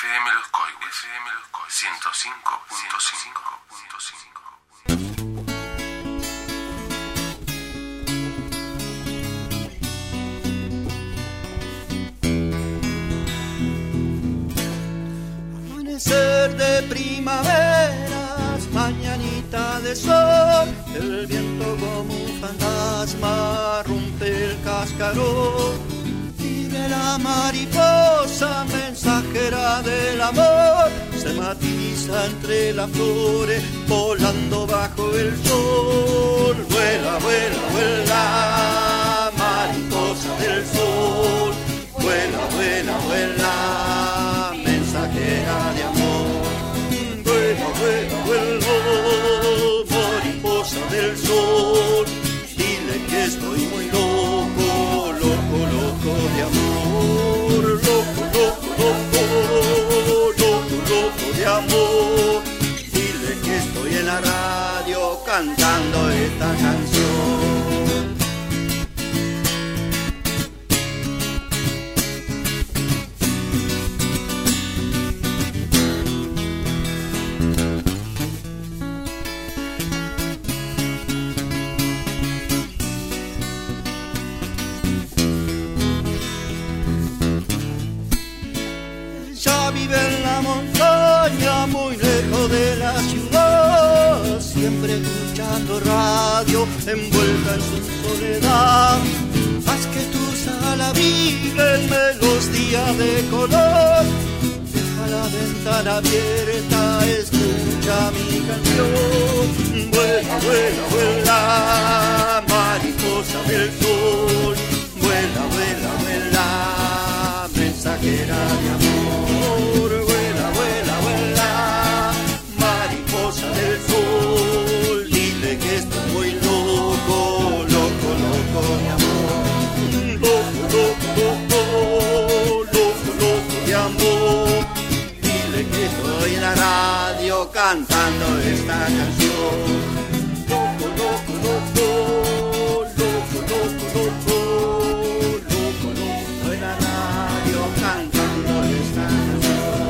FM Los Coihues, 105.5. Amanecer de primaveras, mañanita de sol, el viento como un fantasma rompe el cascarón. Vive la mariposa, mensajera del amor, se matiza entre las flores, volando bajo el sol. Vuela, vuela, vuela, mariposa del sol, vuela, vuela, vuela, mensajera de amor. Vuela, vuela, vuela, mariposa del sol, dile que estoy muy loco, loco, loco de amor, loco, loco, loco, loco, loco de amor. Dile que estoy en la radio cantando esta canción. Vive en la montaña, muy lejos de la ciudad, siempre escuchando radio, envuelta en su soledad. Haz que tu sala vive en melodía de color, deja la ventana abierta, escucha mi canción. Vuela, vuela, vuela, mariposa del sol, vuela, vuela, vuela, mensajera de amor. Vuela, vuela, vuela, mariposa del sol, dile que estoy muy loco, loco, loco de amor. Loco, loco, loco, loco, loco de amor. Dile que estoy en la radio cantando esta canción. Loco, loco, loco, loco, loco, loco, loco, loco en la radio cantando esta canción.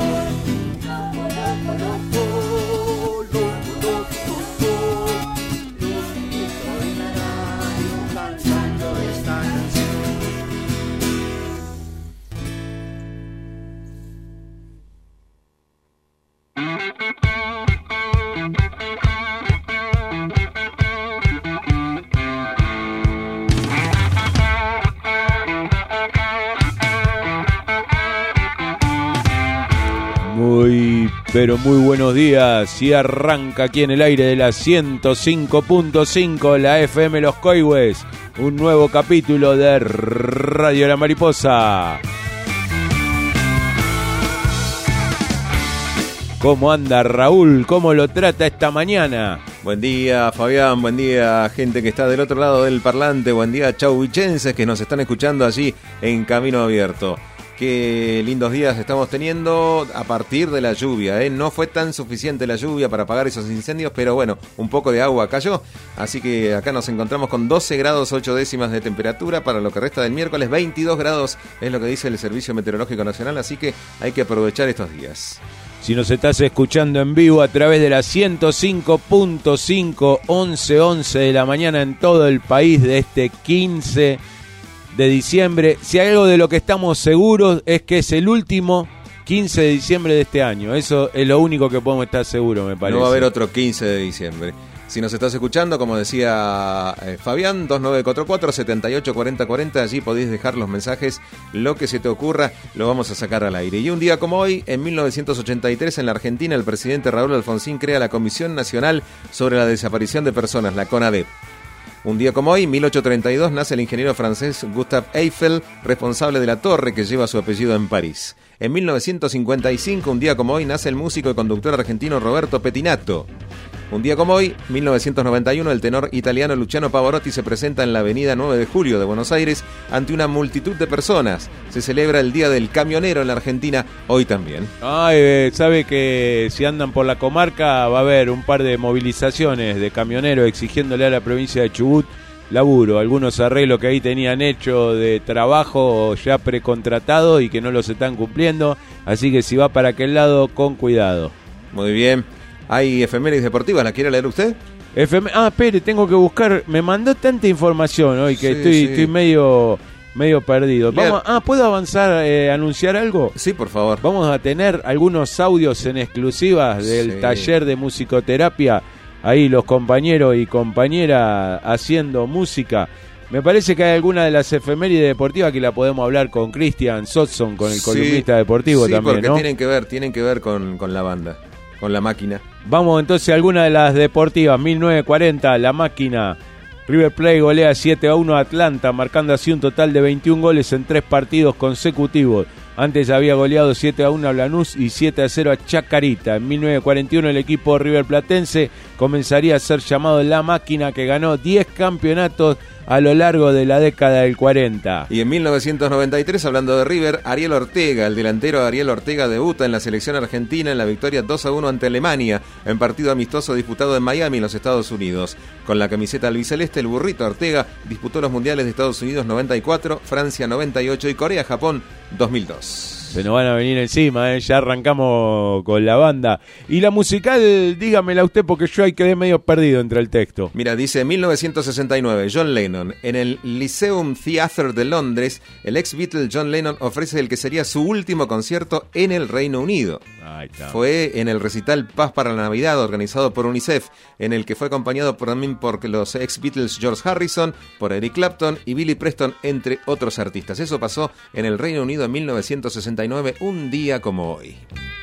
Pero muy buenos días, y arranca aquí en el aire de la 105.5, la FM Los Coihues, un nuevo capítulo de Radio La Mariposa. ¿Cómo anda Raúl? ¿Cómo lo trata esta mañana? Buen día Fabián, buen día gente que está del otro lado del parlante, buen día chauvicenses que nos están escuchando allí en Camino Abierto. Qué lindos días estamos teniendo a partir de la lluvia, ¿eh? No fue tan suficiente la lluvia para apagar esos incendios, pero bueno, un poco de agua cayó. Así que acá nos encontramos con 12 grados 8 décimas de temperatura para lo que resta del miércoles. 22 grados es lo que dice el Servicio Meteorológico Nacional, así que hay que aprovechar estos días. Si nos estás escuchando en vivo a través de la 105.5, 11:11 de la mañana en todo el país de este 15 de diciembre, si hay algo de lo que estamos seguros es que es el último 15 de diciembre de este año. Eso es lo único que podemos estar seguros, me parece. No va a haber otro 15 de diciembre. Si nos estás escuchando, como decía Fabián, 2944-784040, allí podéis dejar los mensajes, lo que se te ocurra, lo vamos a sacar al aire. Y un día como hoy, en 1983, en la Argentina, el presidente Raúl Alfonsín crea la Comisión Nacional sobre la Desaparición de Personas, la CONADEP. Un día como hoy, 1832, nace el ingeniero francés Gustave Eiffel, responsable de la torre que lleva su apellido en París. En 1955, un día como hoy, nace el músico y conductor argentino Roberto Pettinato. Un día como hoy, 1991, el tenor italiano Luciano Pavarotti se presenta en la avenida 9 de Julio de Buenos Aires ante una multitud de personas. Se celebra el Día del Camionero en la Argentina, hoy también. Sabe que si andan por la comarca va a haber un par de movilizaciones de camioneros exigiéndole a la provincia de Chubut laburo, algunos arreglos que ahí tenían hecho de trabajo ya precontratado y que no los están cumpliendo, así que si va para aquel lado, con cuidado. Muy bien. ¿Hay efemérides deportivas? ¿La quiere leer usted? Espere, tengo que buscar, me mandó tanta información hoy que Sí, estoy medio perdido. ¿Puedo avanzar, anunciar algo? Sí, por favor. Vamos a tener algunos audios en exclusivas del taller de musicoterapia. Ahí los compañeros y compañeras haciendo música. Me parece que hay alguna de las efemérides deportivas que la podemos hablar con Cristian Sotson, con el columnista deportivo también, porque ¿no? tienen que ver con la banda, con la máquina. Vamos entonces a alguna de las deportivas. 1940, la máquina. River Plate golea 7-1 a Atlanta, marcando así un total de 21 goles en 3 partidos consecutivos. Antes había goleado 7-1 a Lanús y 7-0 a Chacarita. En 1941 el equipo River Platense comenzaría a ser llamado La Máquina, que ganó 10 campeonatos a lo largo de la década del 40. Y en 1993, hablando de River, Ariel Ortega, el delantero Ariel Ortega, debuta en la selección argentina en la victoria 2-1 ante Alemania, en partido amistoso disputado en Miami, en los Estados Unidos. Con la camiseta albiceleste, el burrito Ortega disputó los mundiales de Estados Unidos 94, Francia 98 y Corea-Japón 2002. Se nos van a venir encima, ya arrancamos con la banda. Y la musical, dígamela usted, porque yo ahí quedé medio perdido entre el texto. Mira, dice 1969, John Lennon. En el Lyceum Theatre de Londres, el ex Beatle John Lennon ofrece el que sería su último concierto en el Reino Unido. Ahí está. Fue en el recital Paz para la Navidad, organizado por UNICEF, en el que fue acompañado también por los ex Beatles George Harrison, por Eric Clapton y Billy Preston, entre otros artistas. Eso pasó en el Reino Unido en 1969. Un día como hoy.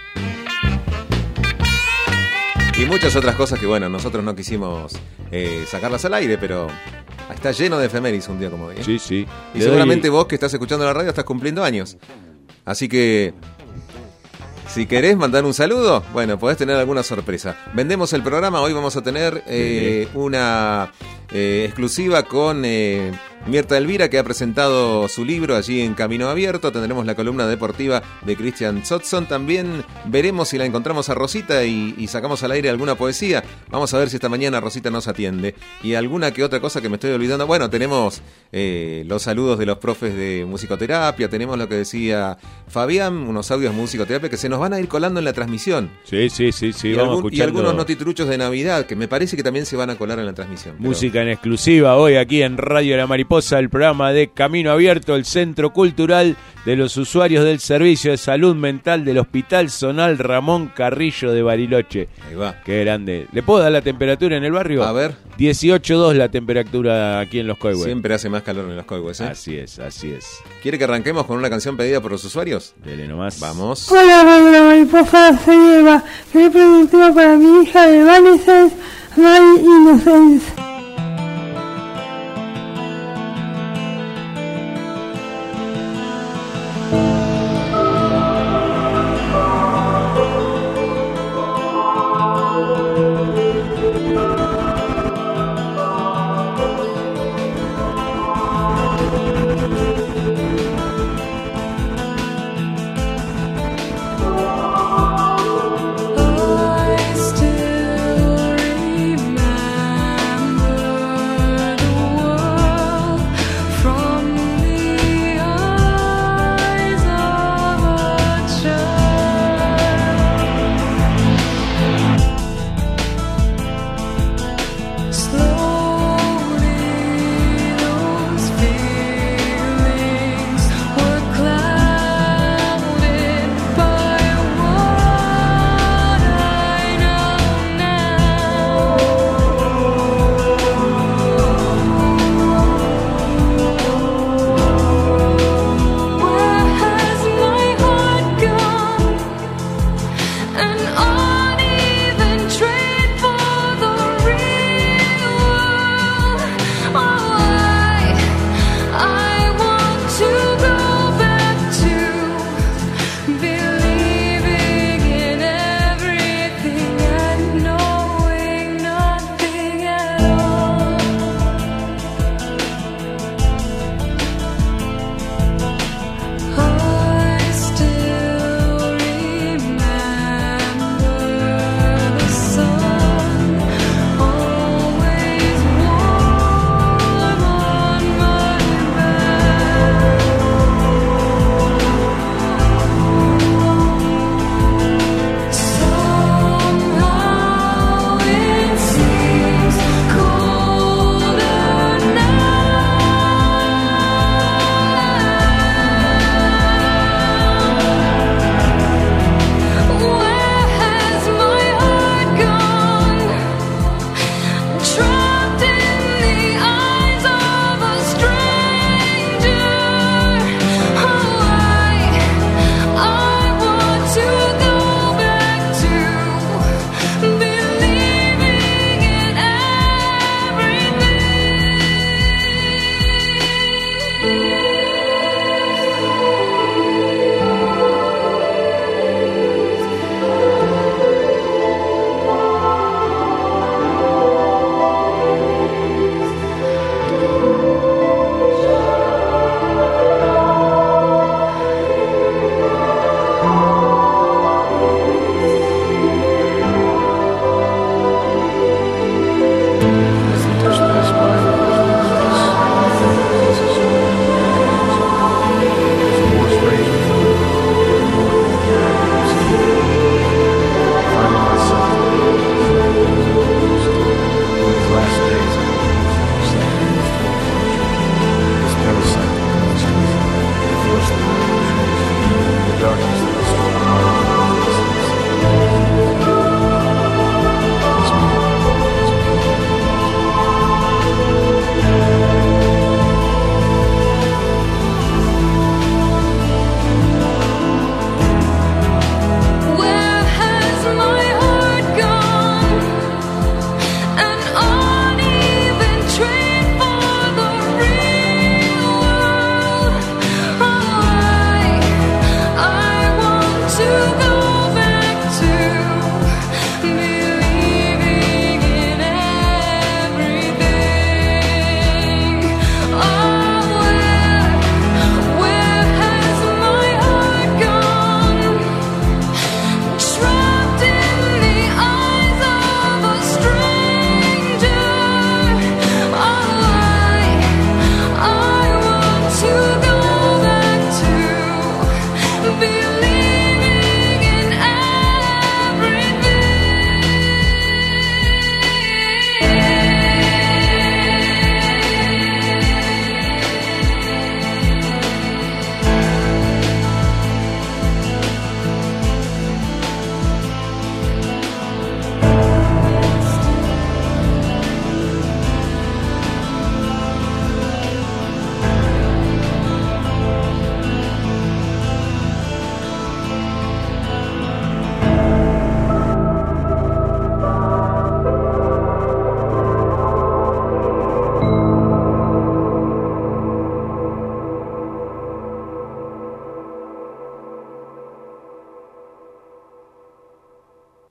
Y muchas otras cosas que, bueno, nosotros no quisimos sacarlas al aire, pero está lleno de efemérides un día como hoy, ¿eh? Sí, sí. Y seguramente vos que estás escuchando la radio estás cumpliendo años. Así que, si querés mandar un saludo, bueno, podés tener alguna sorpresa. Vendemos el programa, hoy vamos a tener una exclusiva con Mirta Elvira, que ha presentado su libro allí en Camino Abierto. Tendremos la columna deportiva de Cristian Sotson. También veremos si la encontramos a Rosita y sacamos al aire alguna poesía. Vamos a ver si esta mañana Rosita nos atiende. Y alguna que otra cosa que me estoy olvidando. Bueno, tenemos los saludos de los profes de musicoterapia. Tenemos lo que decía Fabián, unos audios de musicoterapia que se nos van a ir colando en la transmisión. Sí, vamos escuchando. Y algunos notitruchos de Navidad que me parece que también se van a colar en la transmisión. Música en exclusiva hoy aquí en Radio La Mariposa, el programa de Camino Abierto, el Centro Cultural de los Usuarios del Servicio de Salud Mental del Hospital Zonal Ramón Carrillo de Bariloche. Ahí va. Qué grande. ¿Le puedo dar la temperatura en el barrio? A ver. 18.2 la temperatura aquí en Los Coihues. Siempre hace más calor en Los Coihues, ¿eh? Así es. ¿Quiere que arranquemos con una canción pedida por los usuarios? Dele nomás. Vamos. Hola, Radio La Mariposa, soy Eva. Le he preguntado para mi hija de Vanessa, My Innocence. I still remember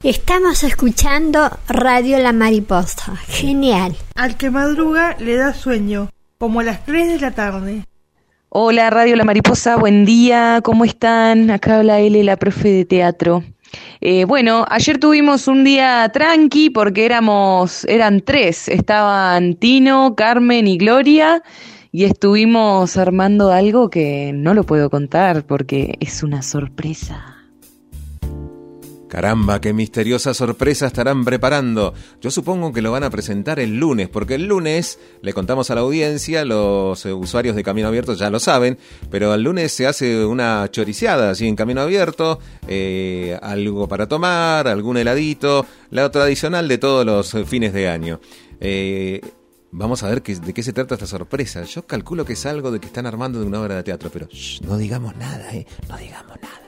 Estamos escuchando Radio La Mariposa. Genial. Al que madruga le da sueño, como a las 3 de la tarde. Hola Radio La Mariposa, buen día, ¿cómo están? Acá habla Ele, la profe de teatro. Bueno, ayer tuvimos un día tranqui porque eran 3, estaban Tino, Carmen y Gloria, y estuvimos armando algo que no lo puedo contar porque es una sorpresa. Caramba, qué misteriosa sorpresa estarán preparando. Yo supongo que lo van a presentar el lunes, porque el lunes le contamos a la audiencia, los usuarios de Camino Abierto ya lo saben, pero el lunes se hace una choriceada así en Camino Abierto, algo para tomar, algún heladito, lo tradicional de todos los fines de año. Vamos a ver de qué se trata esta sorpresa. Yo calculo que es algo de que están armando de una obra de teatro, pero no digamos nada, no digamos nada.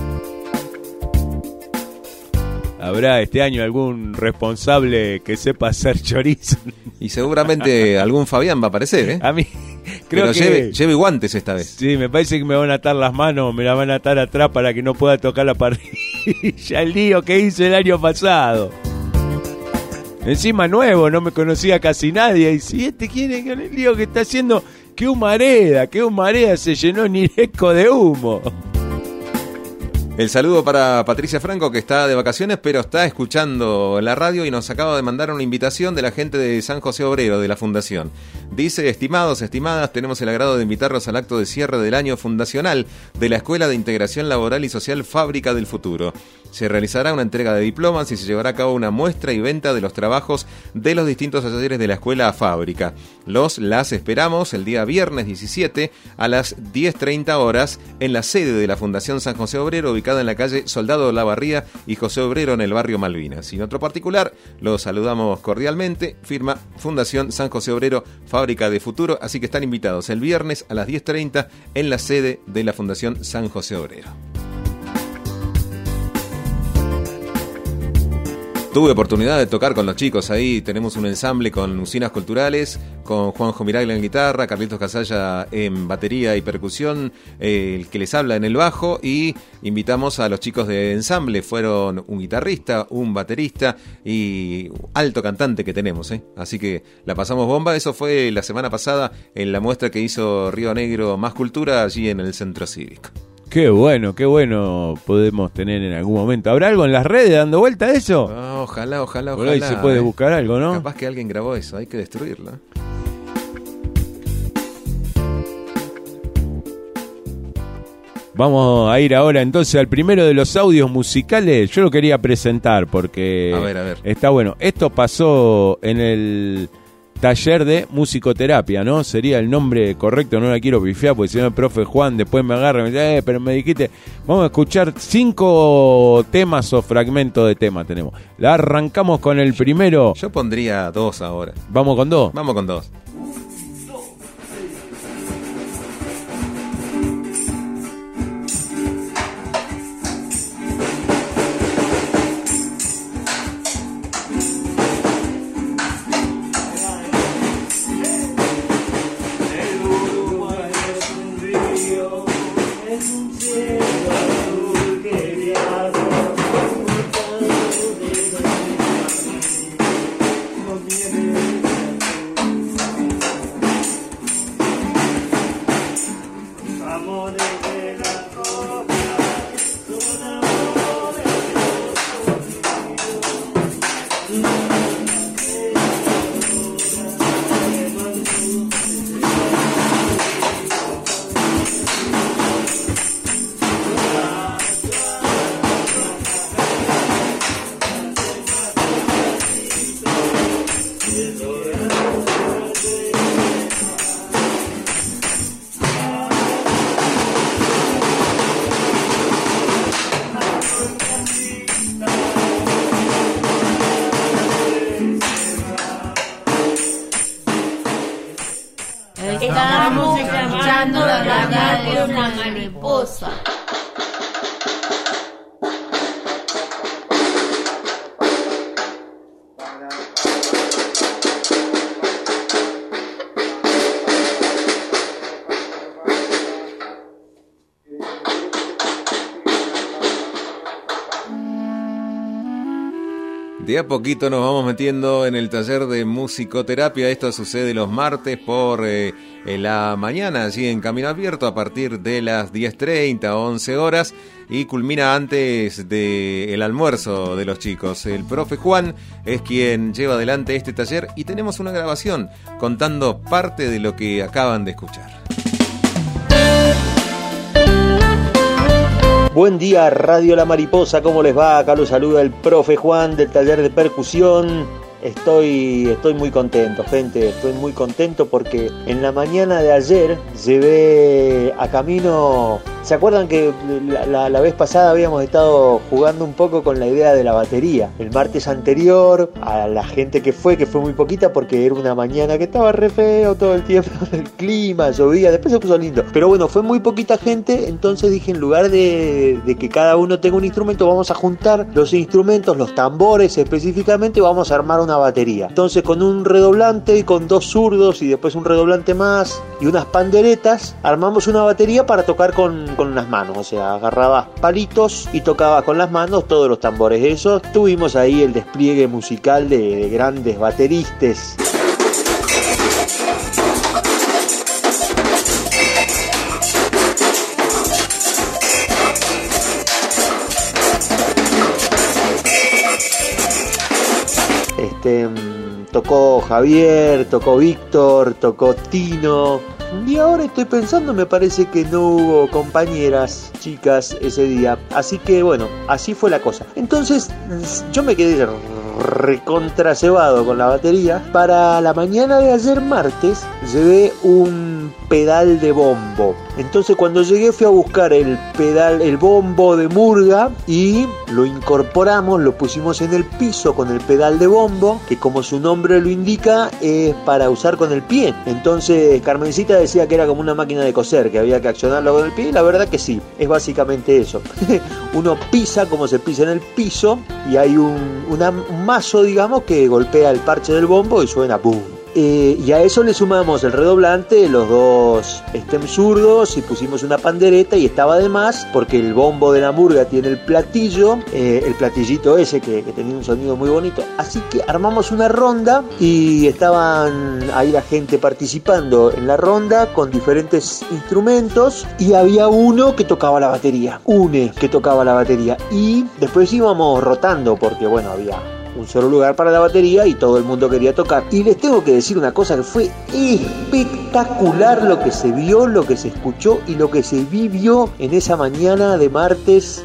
¿Habrá este año algún responsable que sepa hacer chorizo? Y seguramente algún Fabián va a aparecer, ¿eh? A mí creo pero que lleve guantes esta vez. Sí, me parece que me van a atar las manos, me las van a atar atrás para que no pueda tocar la parrilla. El lío que hice el año pasado. Encima nuevo, no me conocía casi nadie. Y si quién es el lío que está haciendo, qué humareda, se llenó Nireco de humo. El saludo para Patricia Franco, que está de vacaciones, pero está escuchando la radio y nos acaba de mandar una invitación de la gente de San José Obrero, de la Fundación. Dice: estimados, estimadas, tenemos el agrado de invitarlos al acto de cierre del año fundacional de la Escuela de Integración Laboral y Social Fábrica del Futuro. Se realizará una entrega de diplomas y se llevará a cabo una muestra y venta de los trabajos de los distintos talleres de la escuela a fábrica. Las esperamos el día viernes 17 a las 10:30 horas en la sede de la Fundación San José Obrero, ubicada en la calle Soldado Olavarría y José Obrero en el barrio Malvinas. Y en otro particular, los saludamos cordialmente, firma Fundación San José Obrero, Fábrica de Futuro, así que están invitados el viernes a las 10:30 en la sede de la Fundación San José Obrero. Tuve oportunidad de tocar con los chicos ahí, tenemos un ensamble con usinas culturales, con Juanjo Miraglia en guitarra, Carlitos Casalla en batería y percusión, el que les habla en el bajo, y invitamos a los chicos de ensamble, fueron un guitarrista, un baterista y alto cantante que tenemos, así que la pasamos bomba. Eso fue la semana pasada en la muestra que hizo Río Negro Más Cultura allí en el Centro Cívico. Qué bueno podemos tener en algún momento. ¿Habrá algo en las redes dando vuelta a eso? No, ojalá. Por ahí se puede buscar algo, ¿no? Capaz que alguien grabó eso, hay que destruirlo. Vamos a ir ahora entonces al primero de los audios musicales. Yo lo quería presentar porque a ver. Está bueno. Esto pasó en el taller de musicoterapia, ¿no? Sería el nombre correcto, no la quiero pifiar porque si no el profe Juan después me agarra y me dice, pero me dijiste. Vamos a escuchar 5 temas o fragmentos de tema tenemos. La arrancamos con el primero. Yo pondría 2 ahora. ¿Vamos con 2? Vamos con 2. Estamos escuchando la radio La Mariposa. De a poquito nos vamos metiendo en el taller de musicoterapia. Esto sucede los martes por la mañana, allí en Camino Abierto, a partir de las 10:30 o 11 horas, y culmina antes del almuerzo de los chicos. El profe Juan es quien lleva adelante este taller y tenemos una grabación contando parte de lo que acaban de escuchar. Buen día, Radio La Mariposa, ¿cómo les va? Acá los saluda el profe Juan del taller de percusión. Estoy muy contento, gente, estoy muy contento porque en la mañana de ayer llevé a camino... ¿Se acuerdan que la vez pasada habíamos estado jugando un poco con la idea de la batería? El martes anterior, a la gente que fue muy poquita porque era una mañana que estaba re feo todo el tiempo, el clima, llovía, después se puso lindo. Pero bueno, fue muy poquita gente, entonces dije, en lugar de que cada uno tenga un instrumento, vamos a juntar los instrumentos, los tambores específicamente, vamos a armar una batería. Entonces con un redoblante y con 2 zurdos y después un redoblante más y unas panderetas, armamos una batería para tocar con las manos, o sea, agarrabas palitos y tocabas con las manos todos los tambores. Eso tuvimos ahí el despliegue musical de grandes bateristas. Tocó Javier, tocó Víctor, tocó Tino. Y ahora estoy pensando, me parece que no hubo compañeras, chicas, ese día. Así que bueno, así fue la cosa. Entonces yo me quedé recontracebado con la batería. Para la mañana de ayer martes llevé un pedal de bombo. Entonces cuando llegué fui a buscar el bombo de murga y lo incorporamos, lo pusimos en el piso con el pedal de bombo, que como su nombre lo indica es para usar con el pie. Entonces Carmencita decía que era como una máquina de coser, que había que accionarlo con el pie, y la verdad que sí, es básicamente eso. Uno pisa como se pisa en el piso y hay un mazo, digamos, que golpea el parche del bombo y suena ¡pum! Y a eso le sumamos el redoblante, los 2 stems zurdos, y pusimos una pandereta, y estaba de más porque el bombo de la murga tiene el platillo, el platillito ese que tenía un sonido muy bonito. Así que armamos una ronda y estaban ahí la gente participando en la ronda con diferentes instrumentos, y había uno que tocaba la batería, y después íbamos rotando porque bueno, había un solo lugar para la batería y todo el mundo quería tocar. Y les tengo que decir una cosa, que fue espectacular lo que se vio, lo que se escuchó y lo que se vivió en esa mañana de martes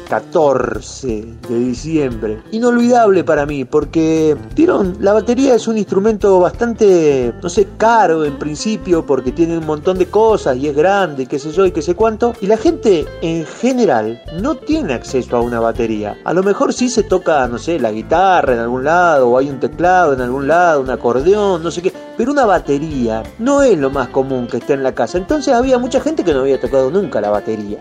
14 de diciembre. Inolvidable para mí, porque la batería es un instrumento bastante, no sé, caro en principio, porque tiene un montón de cosas y es grande, qué sé yo y qué sé cuánto, y la gente en general no tiene acceso a una batería. A lo mejor sí se toca, no sé, la guitarra en algún lado, o hay un teclado en algún lado, un acordeón, no sé qué, pero una batería no es lo más común que esté en la casa. Entonces había mucha gente que no había tocado nunca la batería,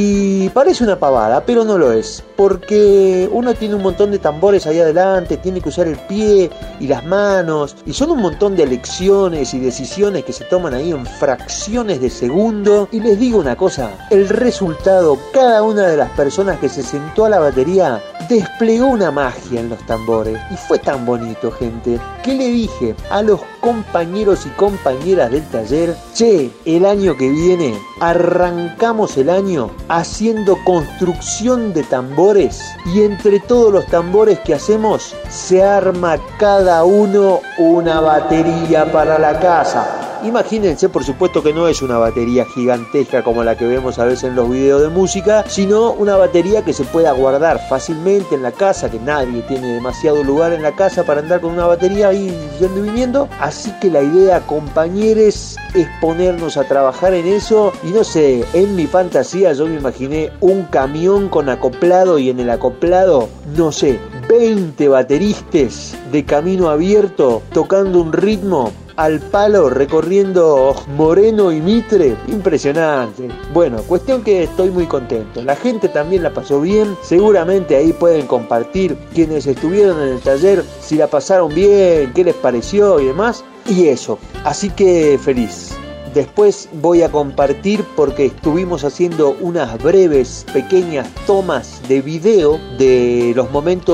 y parece una pavada, pero no lo es, porque uno tiene un montón de tambores ahí adelante, tiene que usar el pie y las manos, y son un montón de elecciones y decisiones que se toman ahí en fracciones de segundo. Y les digo una cosa, el resultado, cada una de las personas que se sentó a la batería desplegó una magia en los tambores, y fue tan bonito, gente, que le dije a los compañeros y compañeras del taller: che, el año que viene arrancamos el año haciendo construcción de tambores, y entre todos los tambores que hacemos se arma cada uno una batería para la casa. Imagínense, por supuesto que no es una batería gigantesca como la que vemos a veces en los videos de música, sino una batería que se pueda guardar fácilmente en la casa, que nadie tiene demasiado lugar en la casa para andar con una batería ahí yendo y viniendo. Así que la idea, compañeros, es ponernos a trabajar en eso. Y no sé, en mi fantasía yo me imaginé un camión con acoplado, y en el acoplado, no sé, 20 bateristas de Camino Abierto tocando un ritmo al palo, recorriendo Moreno y Mitre. Impresionante. Bueno, cuestión que estoy muy contento. La gente también la pasó bien. Seguramente ahí pueden compartir quienes estuvieron en el taller, si la pasaron bien, qué les pareció y demás. Y eso, así que feliz. Después voy a compartir, porque estuvimos haciendo unas breves, pequeñas tomas de video de los momentos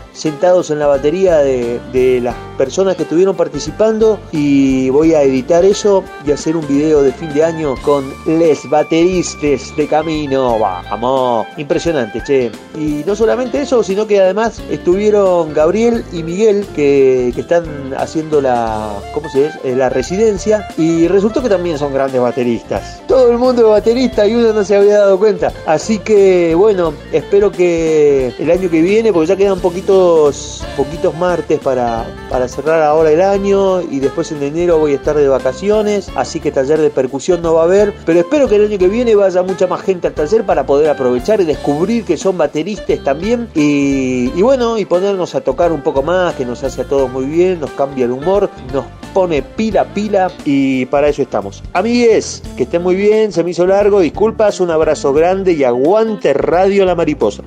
sentados en la batería de las personas que estuvieron participando, y voy a editar eso y hacer un video de fin de año con les bateristas de camino. Vamos, impresionante, che. Y no solamente eso, sino que además estuvieron Gabriel y Miguel que están haciendo la residencia, y resultó que también son grandes bateristas. Todo el mundo es baterista y uno no se había dado cuenta. Así que bueno, espero que el año que viene, porque ya quedan poquitos martes para cerrar ahora el año, y después en enero voy a estar de vacaciones, así que taller de percusión no va a haber, pero espero que el año que viene vaya mucha más gente al taller para poder aprovechar y descubrir que son bateristas también, y bueno, y ponernos a tocar un poco más, que nos hace a todos muy bien, nos cambia el humor, nos pone pila, y para eso estamos. Amigues, que estén muy bien, se me hizo largo, disculpas, un abrazo grande y aguante Radio La Mariposa.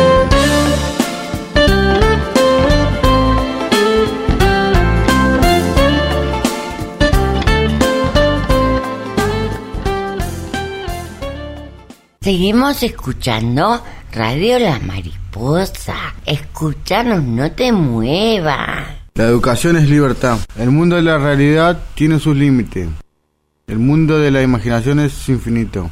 Seguimos escuchando Radio La Mariposa. Escúchanos, no te muevas. La educación es libertad. El mundo de la realidad tiene sus límites. El mundo de la imaginación es infinito.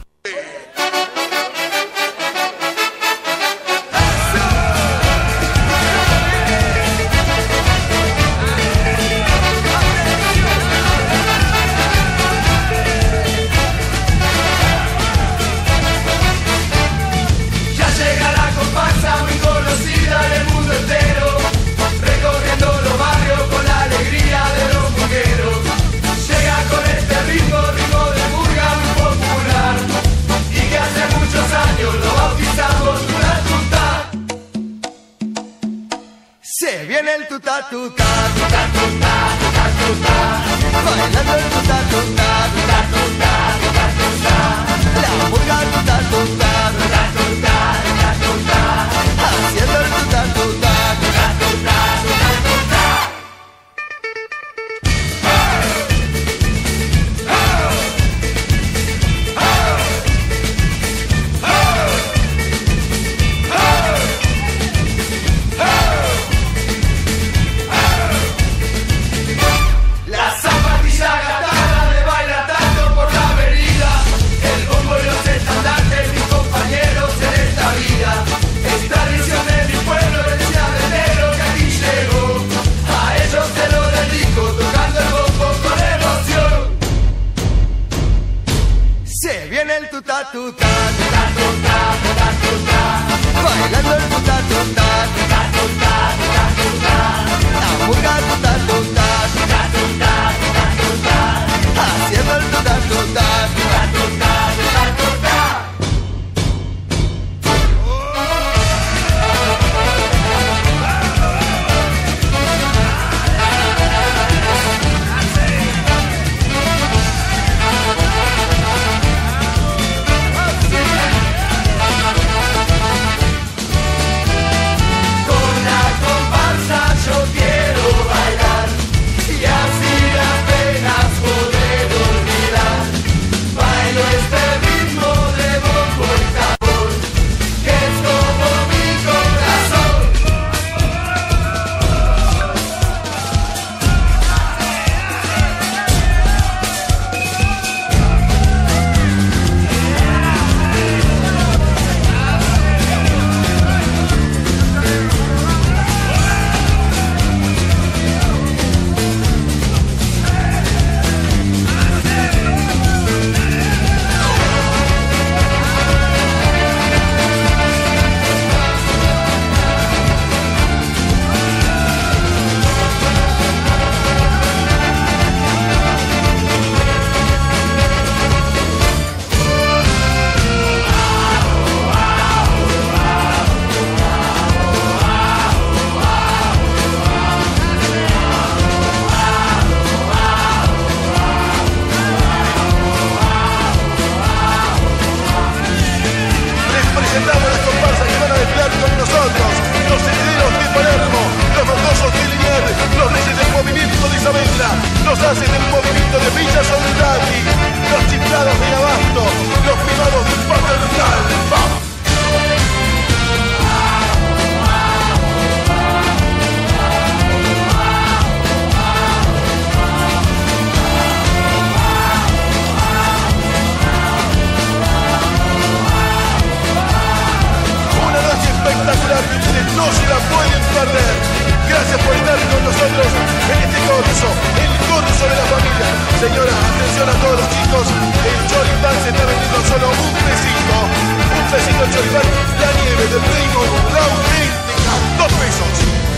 corso, el corso de la familia. Señora, atención a todos los chicos, el choripán se está vendiendo solo un pesito el choripán, la nieve del Raymond, la auténtica, 2 pesos.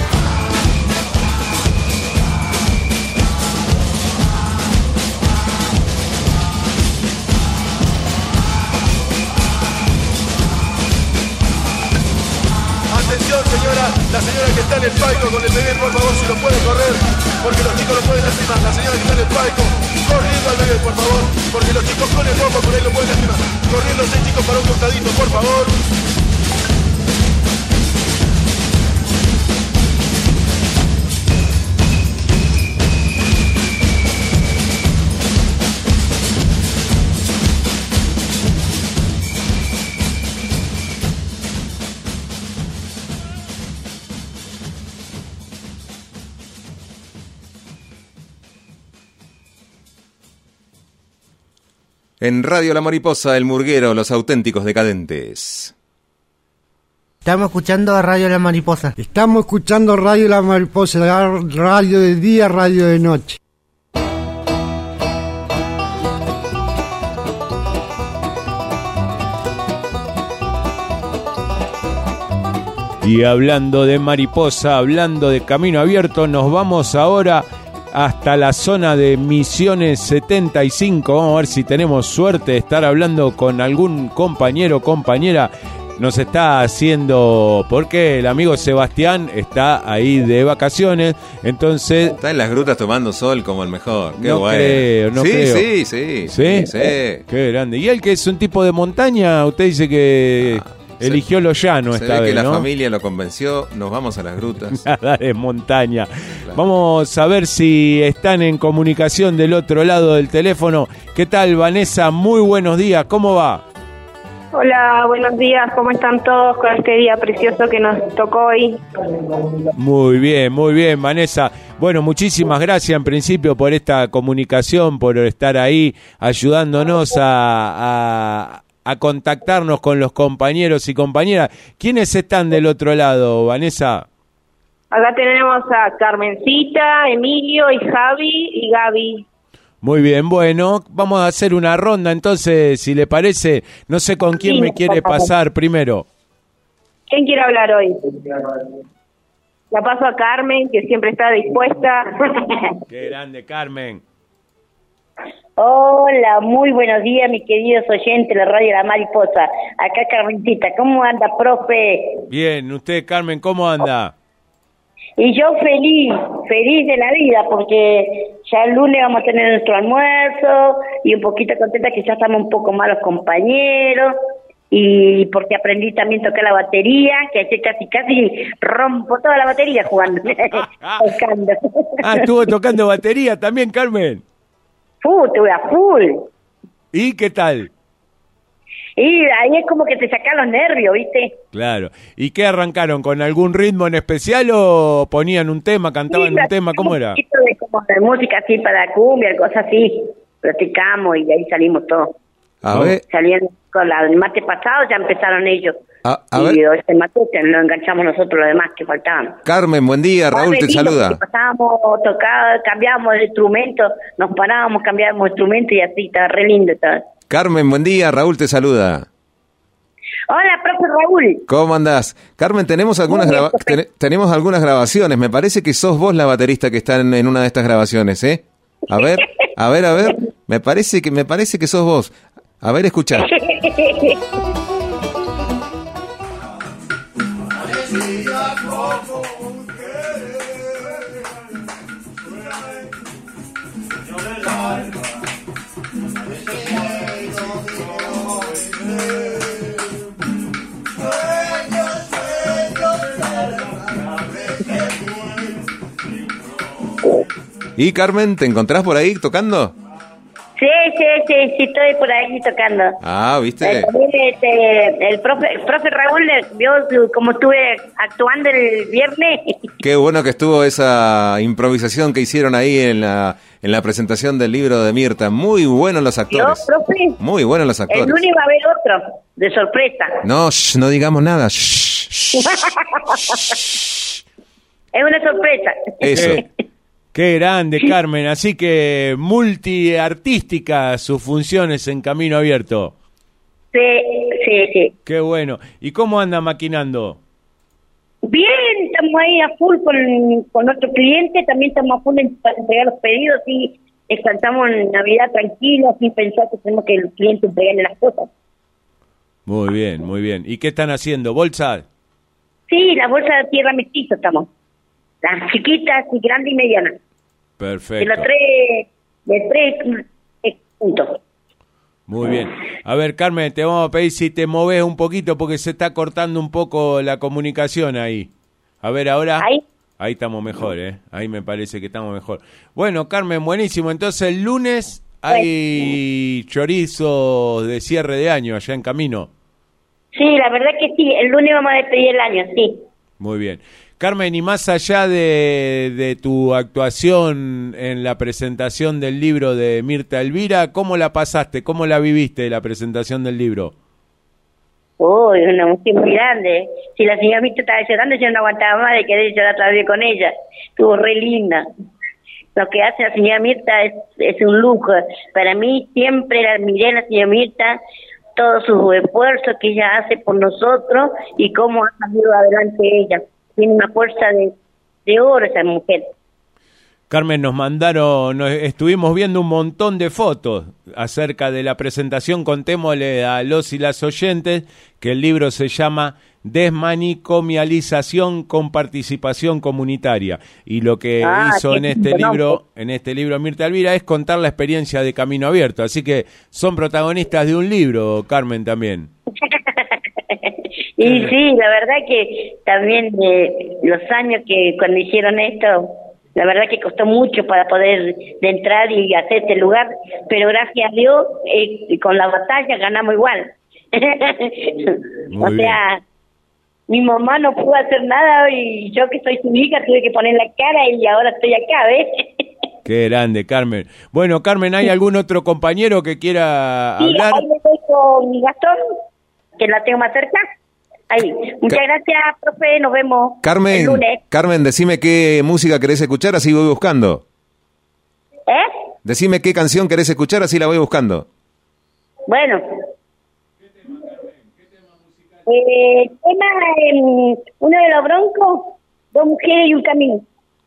Atención señora, la señora que está en el palco con el bebé, por favor, si lo puede correr, porque los chicos lo pueden lastimar. La señora que está en el palco, corriendo al bebé, por favor, porque los chicos con el bombo por ahí lo pueden lastimar. Corriendo 6 chicos para un costadito, por favor. En Radio La Mariposa, El Murguero, los auténticos decadentes. Estamos escuchando a Radio La Mariposa. Estamos escuchando Radio La Mariposa, radio de día, radio de noche. Y hablando de mariposa, hablando de camino abierto, nos vamos ahora hasta la zona de Misiones 75. Vamos a ver si tenemos suerte de estar hablando con algún compañero o compañera. Nos está haciendo, porque el amigo Sebastián está ahí de vacaciones, entonces... Está en las grutas tomando sol como el mejor. Qué no bueno. Creo, no creo. Sí. ¿Sí? Qué grande. Y él, que es un tipo de montaña, usted dice que... eligió lo llano se esta ve vez, que ¿no? La familia lo convenció, nos vamos a las grutas. Nadar en montaña. Claro. Vamos a ver si están en comunicación del otro lado del teléfono. ¿Qué tal, Vanessa? Muy buenos días, ¿cómo va? Hola, buenos días, ¿cómo están todos con este día precioso que nos tocó hoy? Muy bien, Vanessa. Bueno, muchísimas gracias en principio por esta comunicación, por estar ahí ayudándonos a contactarnos con los compañeros y compañeras. ¿Quiénes están del otro lado, Vanessa? Acá tenemos a Carmencita, Emilio y Javi y Gaby. Muy bien, bueno, vamos a hacer una ronda entonces, si le parece. No sé con quién me quiere pasar primero. ¿Quién quiere hablar hoy? La paso a Carmen, que siempre está dispuesta. Qué grande, Carmen. Hola, muy buenos días, mis queridos oyentes de la Radio La Mariposa. Acá Carmencita, ¿cómo anda, profe? Bien, usted, Carmen, ¿cómo anda? Y yo feliz de la vida, porque ya el lunes vamos a tener nuestro almuerzo y un poquito contenta que ya estamos un poco más los compañeros, y porque aprendí también a tocar la batería, que ayer casi rompo toda la batería jugando. Tocando. Estuvo tocando batería también, Carmen. Estuve a full. ¿Y qué tal? Y ahí es como que te sacan los nervios, ¿viste? Claro. ¿Y qué arrancaron? ¿Con algún ritmo en especial o ponían un tema, cantaban un tema? ¿Cómo era? Como de música así para cumbia, cosas así. Practicamos y de ahí salimos todos. A ver. Salían con el martes pasado, ya empezaron ellos. Y ver. este martes lo enganchamos nosotros los demás que faltaban. Carmen, buen día, Raúl te saluda. Pasábamos, cambiábamos de instrumento, nos parábamos, cambiábamos de instrumento y así, estaba re lindo. Carmen, buen día, Raúl te saluda. Hola, profe Raúl. ¿Cómo andás? Carmen, tenemos algunas tenemos algunas grabaciones. Me parece que sos vos la baterista que está en una de estas grabaciones, ¿eh? A ver. Me parece que sos vos. A ver, escuchá. ¿Y Carmen, te encontrás por ahí tocando? Sí, estoy por ahí tocando. Ah, ¿viste? El profe Raúl vio cómo estuve actuando el viernes. Qué bueno que estuvo esa improvisación que hicieron ahí en la presentación del libro de Mirta. Muy buenos los actores. ¿Yo, profe? Muy buenos los actores. El lunes va a haber otro, de sorpresa. No, no digamos nada. Es una sorpresa. Eso. Qué grande, Carmen. Así que multiartísticas sus funciones en Camino Abierto. Sí. Qué bueno. ¿Y cómo anda maquinando? Bien, estamos ahí a full con nuestro cliente, también estamos a full para entregar los pedidos y descansamos en Navidad tranquilo, sin pensar que tenemos que el cliente entregarle las cosas. Muy bien, muy bien. ¿Y qué están haciendo? ¿Bolsa? Sí, la bolsa de tierra mestiza estamos. Las chiquitas y grandes y medianas. Perfecto. De tres puntos. Muy bien. A ver, Carmen, te vamos a pedir si te moves un poquito porque se está cortando un poco la comunicación ahí. A ver, ahora. Ahí estamos mejor, ¿eh? Ahí me parece que estamos mejor. Bueno, Carmen, buenísimo. Entonces, el lunes hay chorizos de cierre de año allá en Camino. Sí, la verdad que sí. El lunes vamos a despedir el año, sí. Muy bien. Carmen, y más allá de tu actuación en la presentación del libro de Mirta Elvira, ¿cómo la pasaste? ¿Cómo la viviste la presentación del libro? Uy, una emoción muy grande. Si la señora Mirta estaba llorando, yo no aguantaba más de querer llorar otra vez con ella. Estuvo re linda. Lo que hace la señora Mirta es un lujo. Para mí siempre la admiré a la señora Mirta, todos sus esfuerzos que ella hace por nosotros y cómo ha salido adelante ella. Tiene una fuerza de oro esa mujer. Carmen, estuvimos viendo un montón de fotos acerca de la presentación. Contémosle a los y las oyentes que el libro se llama Desmanicomialización con participación comunitaria. Y lo que hizo en este libro Mirta Elvira es contar la experiencia de Camino Abierto. Así que son protagonistas de un libro, Carmen, también. Y sí, la verdad que también los años que cuando hicieron esto, la verdad que costó mucho para poder entrar y hacer este lugar, pero gracias a Dios con la batalla ganamos igual. Mi mamá no pudo hacer nada y yo que soy su hija tuve que poner la cara y ahora estoy acá, ¿ves? Qué grande, Carmen. Bueno, Carmen, ¿hay algún otro compañero que quiera hablar? Sí, ahí me estoy con mi Gastón, que la tengo más cerca. Ahí. Muchas gracias, profe, nos vemos el lunes. Carmen, decime qué música querés escuchar, así voy buscando. Decime qué canción querés escuchar, así la voy buscando. Bueno. Tema uno de los Broncos, dos mujeres y un camino.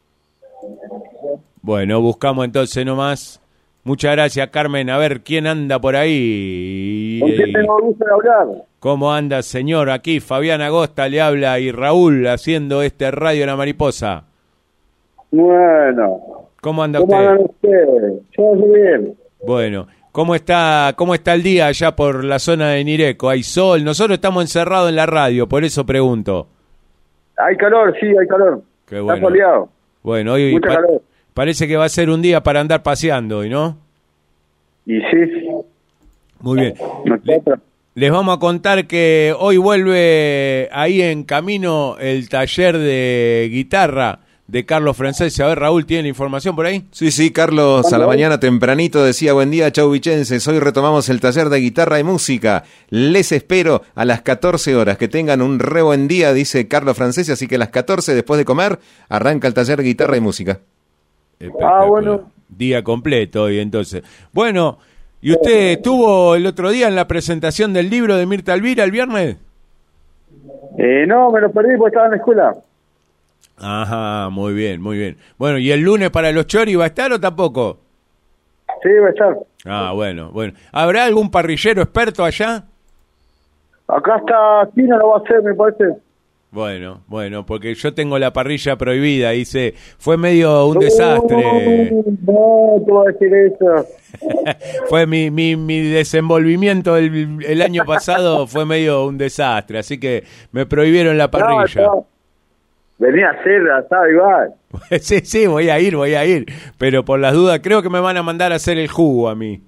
Bueno, buscamos entonces nomás. Muchas gracias, Carmen. A ver, ¿quién anda por ahí? ¿Con qué tengo gusto de hablar? ¿Cómo anda, señor? Aquí Fabián Agosta le habla y Raúl haciendo Radio La Mariposa. Bueno. ¿Cómo anda usted? ¿Cómo andan ustedes? Yo bien. Bueno, ¿cómo está el día allá por la zona de Nireco? ¿Hay sol? Nosotros estamos encerrados en la radio, por eso pregunto. Hay calor, sí, hay calor. Qué bueno. Está soleado. Bueno, hoy mucho calor. Parece que va a ser un día para andar paseando hoy, ¿no? Y sí. Muy bien. Les vamos a contar que hoy vuelve ahí en Camino el taller de guitarra de Carlos Francese. A ver, Raúl, ¿tiene la información por ahí? Sí, Carlos, a la mañana tempranito decía: buen día, chau vichenses, hoy retomamos el taller de guitarra y música. Les espero a las 14 horas, que tengan un re buen día, dice Carlos Francese, así que a las 14, después de comer, arranca el taller de guitarra y música. Bueno. Día completo hoy, entonces. Bueno, ¿y usted estuvo el otro día en la presentación del libro de Mirta Elvira el viernes? No, me lo perdí porque estaba en la escuela. Ajá, muy bien, muy bien. Bueno, ¿y el lunes para los choris va a estar o tampoco? Sí, va a estar. Ah, bueno. ¿Habrá algún parrillero experto allá? Acá está Tino, lo va a hacer, me parece. Bueno, porque yo tengo la parrilla prohibida, fue medio un desastre. No, te voy a decir eso. Fue mi desenvolvimiento el año pasado fue medio un desastre, así que me prohibieron la parrilla. No. Venía a hacerla, estaba igual. Sí, voy a ir, pero por las dudas creo que me van a mandar a hacer el jugo a mí.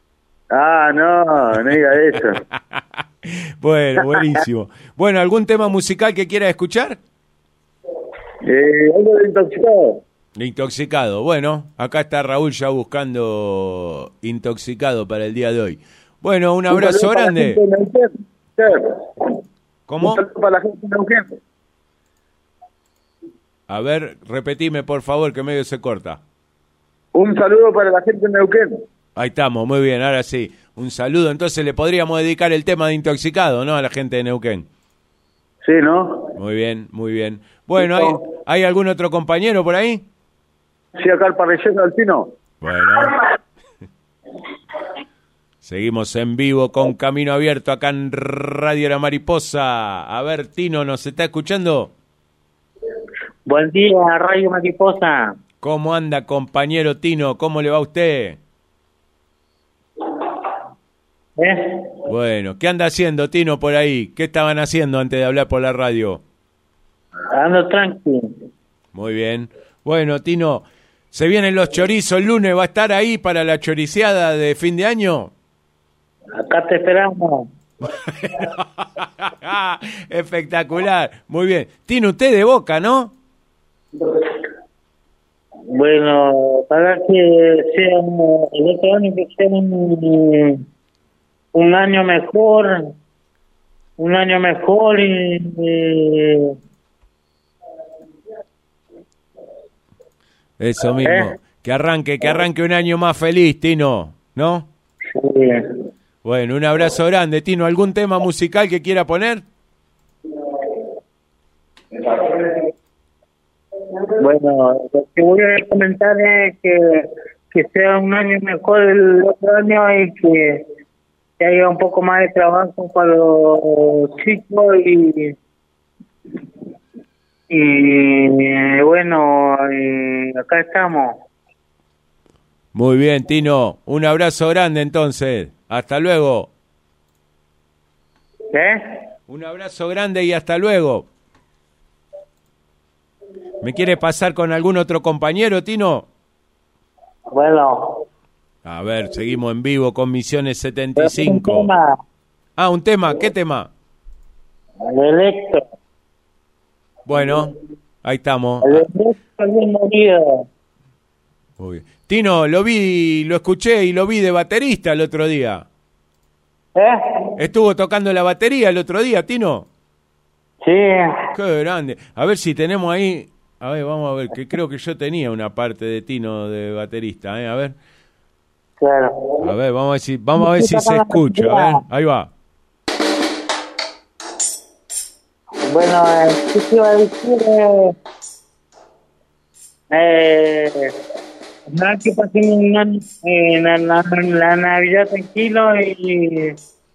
No diga eso. Bueno, buenísimo. Bueno, ¿algún tema musical que quiera escuchar? Algo de Intoxicado. De Intoxicado. Bueno, acá está Raúl ya buscando Intoxicado para el día de hoy. Bueno, un abrazo grande. ¿Cómo? Para la gente de A ver, repetime por favor que medio se corta. Un saludo para la gente de Neuquén. Ahí estamos, muy bien, ahora sí. Un saludo, entonces le podríamos dedicar el tema de Intoxicado, ¿no? A la gente de Neuquén. Sí, ¿no? Muy bien, muy bien. Bueno, ¿hay algún otro compañero por ahí? Sí, acá el parrillero del Tino. Bueno. Seguimos en vivo con Camino Abierto acá en Radio La Mariposa. A ver, Tino, ¿nos está escuchando? Buen día, Radio Mariposa. ¿Cómo anda, compañero Tino? ¿Cómo le va a usted? Bueno, ¿qué anda haciendo, Tino, por ahí? ¿Qué estaban haciendo antes de hablar por la radio? Ando tranquilo. Muy bien. Bueno, Tino, se vienen los chorizos el lunes. ¿Va a estar ahí para la choriceada de fin de año? Acá te esperamos. Espectacular. Muy bien. Tino, usted de Boca, ¿no? Bueno, para que sea el otro año que sea un año mejor, y eso mismo, que arranque un año más feliz, Tino, ¿no? Sí. Bueno, un abrazo grande, Tino. ¿Algún tema musical que quiera poner? Bueno, lo que voy a comentar es que sea un año mejor el otro año y que haya un poco más de trabajo para los chicos y bueno, acá estamos. Muy bien, Tino. Un abrazo grande entonces. Hasta luego. Un abrazo grande y hasta luego. ¿Me quiere pasar con algún otro compañero, Tino? Bueno. A ver, seguimos en vivo con Misiones 75. Un tema. ¿Qué tema? El Electro. Bueno, ahí estamos. El Electro bien movido. Muy bien. Tino, lo escuché y lo vi de baterista el otro día. ¿Estuvo tocando la batería el otro día, Tino? Sí. Qué grande. A ver si tenemos ahí... A ver, vamos a ver, que creo que yo tenía una parte de Tino de baterista, a ver. Claro. A ver, vamos a ver si se escucha, a ver, ahí va. Bueno, ¿qué te iba a decir? Nada, que pasemos la Navidad tranquilo y...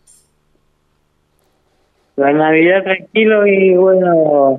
La Navidad tranquilo y bueno...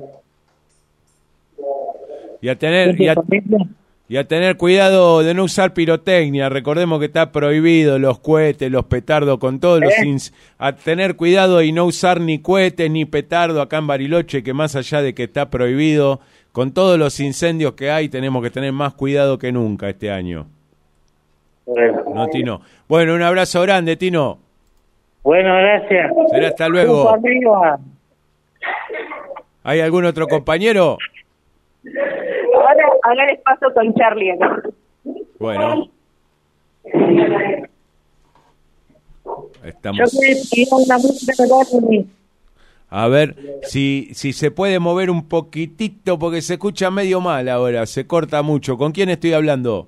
Y a tener cuidado de no usar pirotecnia. Recordemos que está prohibido los cohetes, los petardos, con todos los... A tener cuidado y no usar ni cohetes ni petardo acá en Bariloche, que más allá de que está prohibido, con todos los incendios que hay, tenemos que tener más cuidado que nunca este año. ¿No, Tino? Bueno, un abrazo grande, Tino. Bueno, gracias. Será hasta luego. ¿Hay algún otro compañero? Ahora les paso con Charlie acá. Bueno. Estamos... Yo quería pedir una música de... A ver si se puede mover un poquitito porque se escucha medio mal ahora, se corta mucho. ¿Con quién estoy hablando?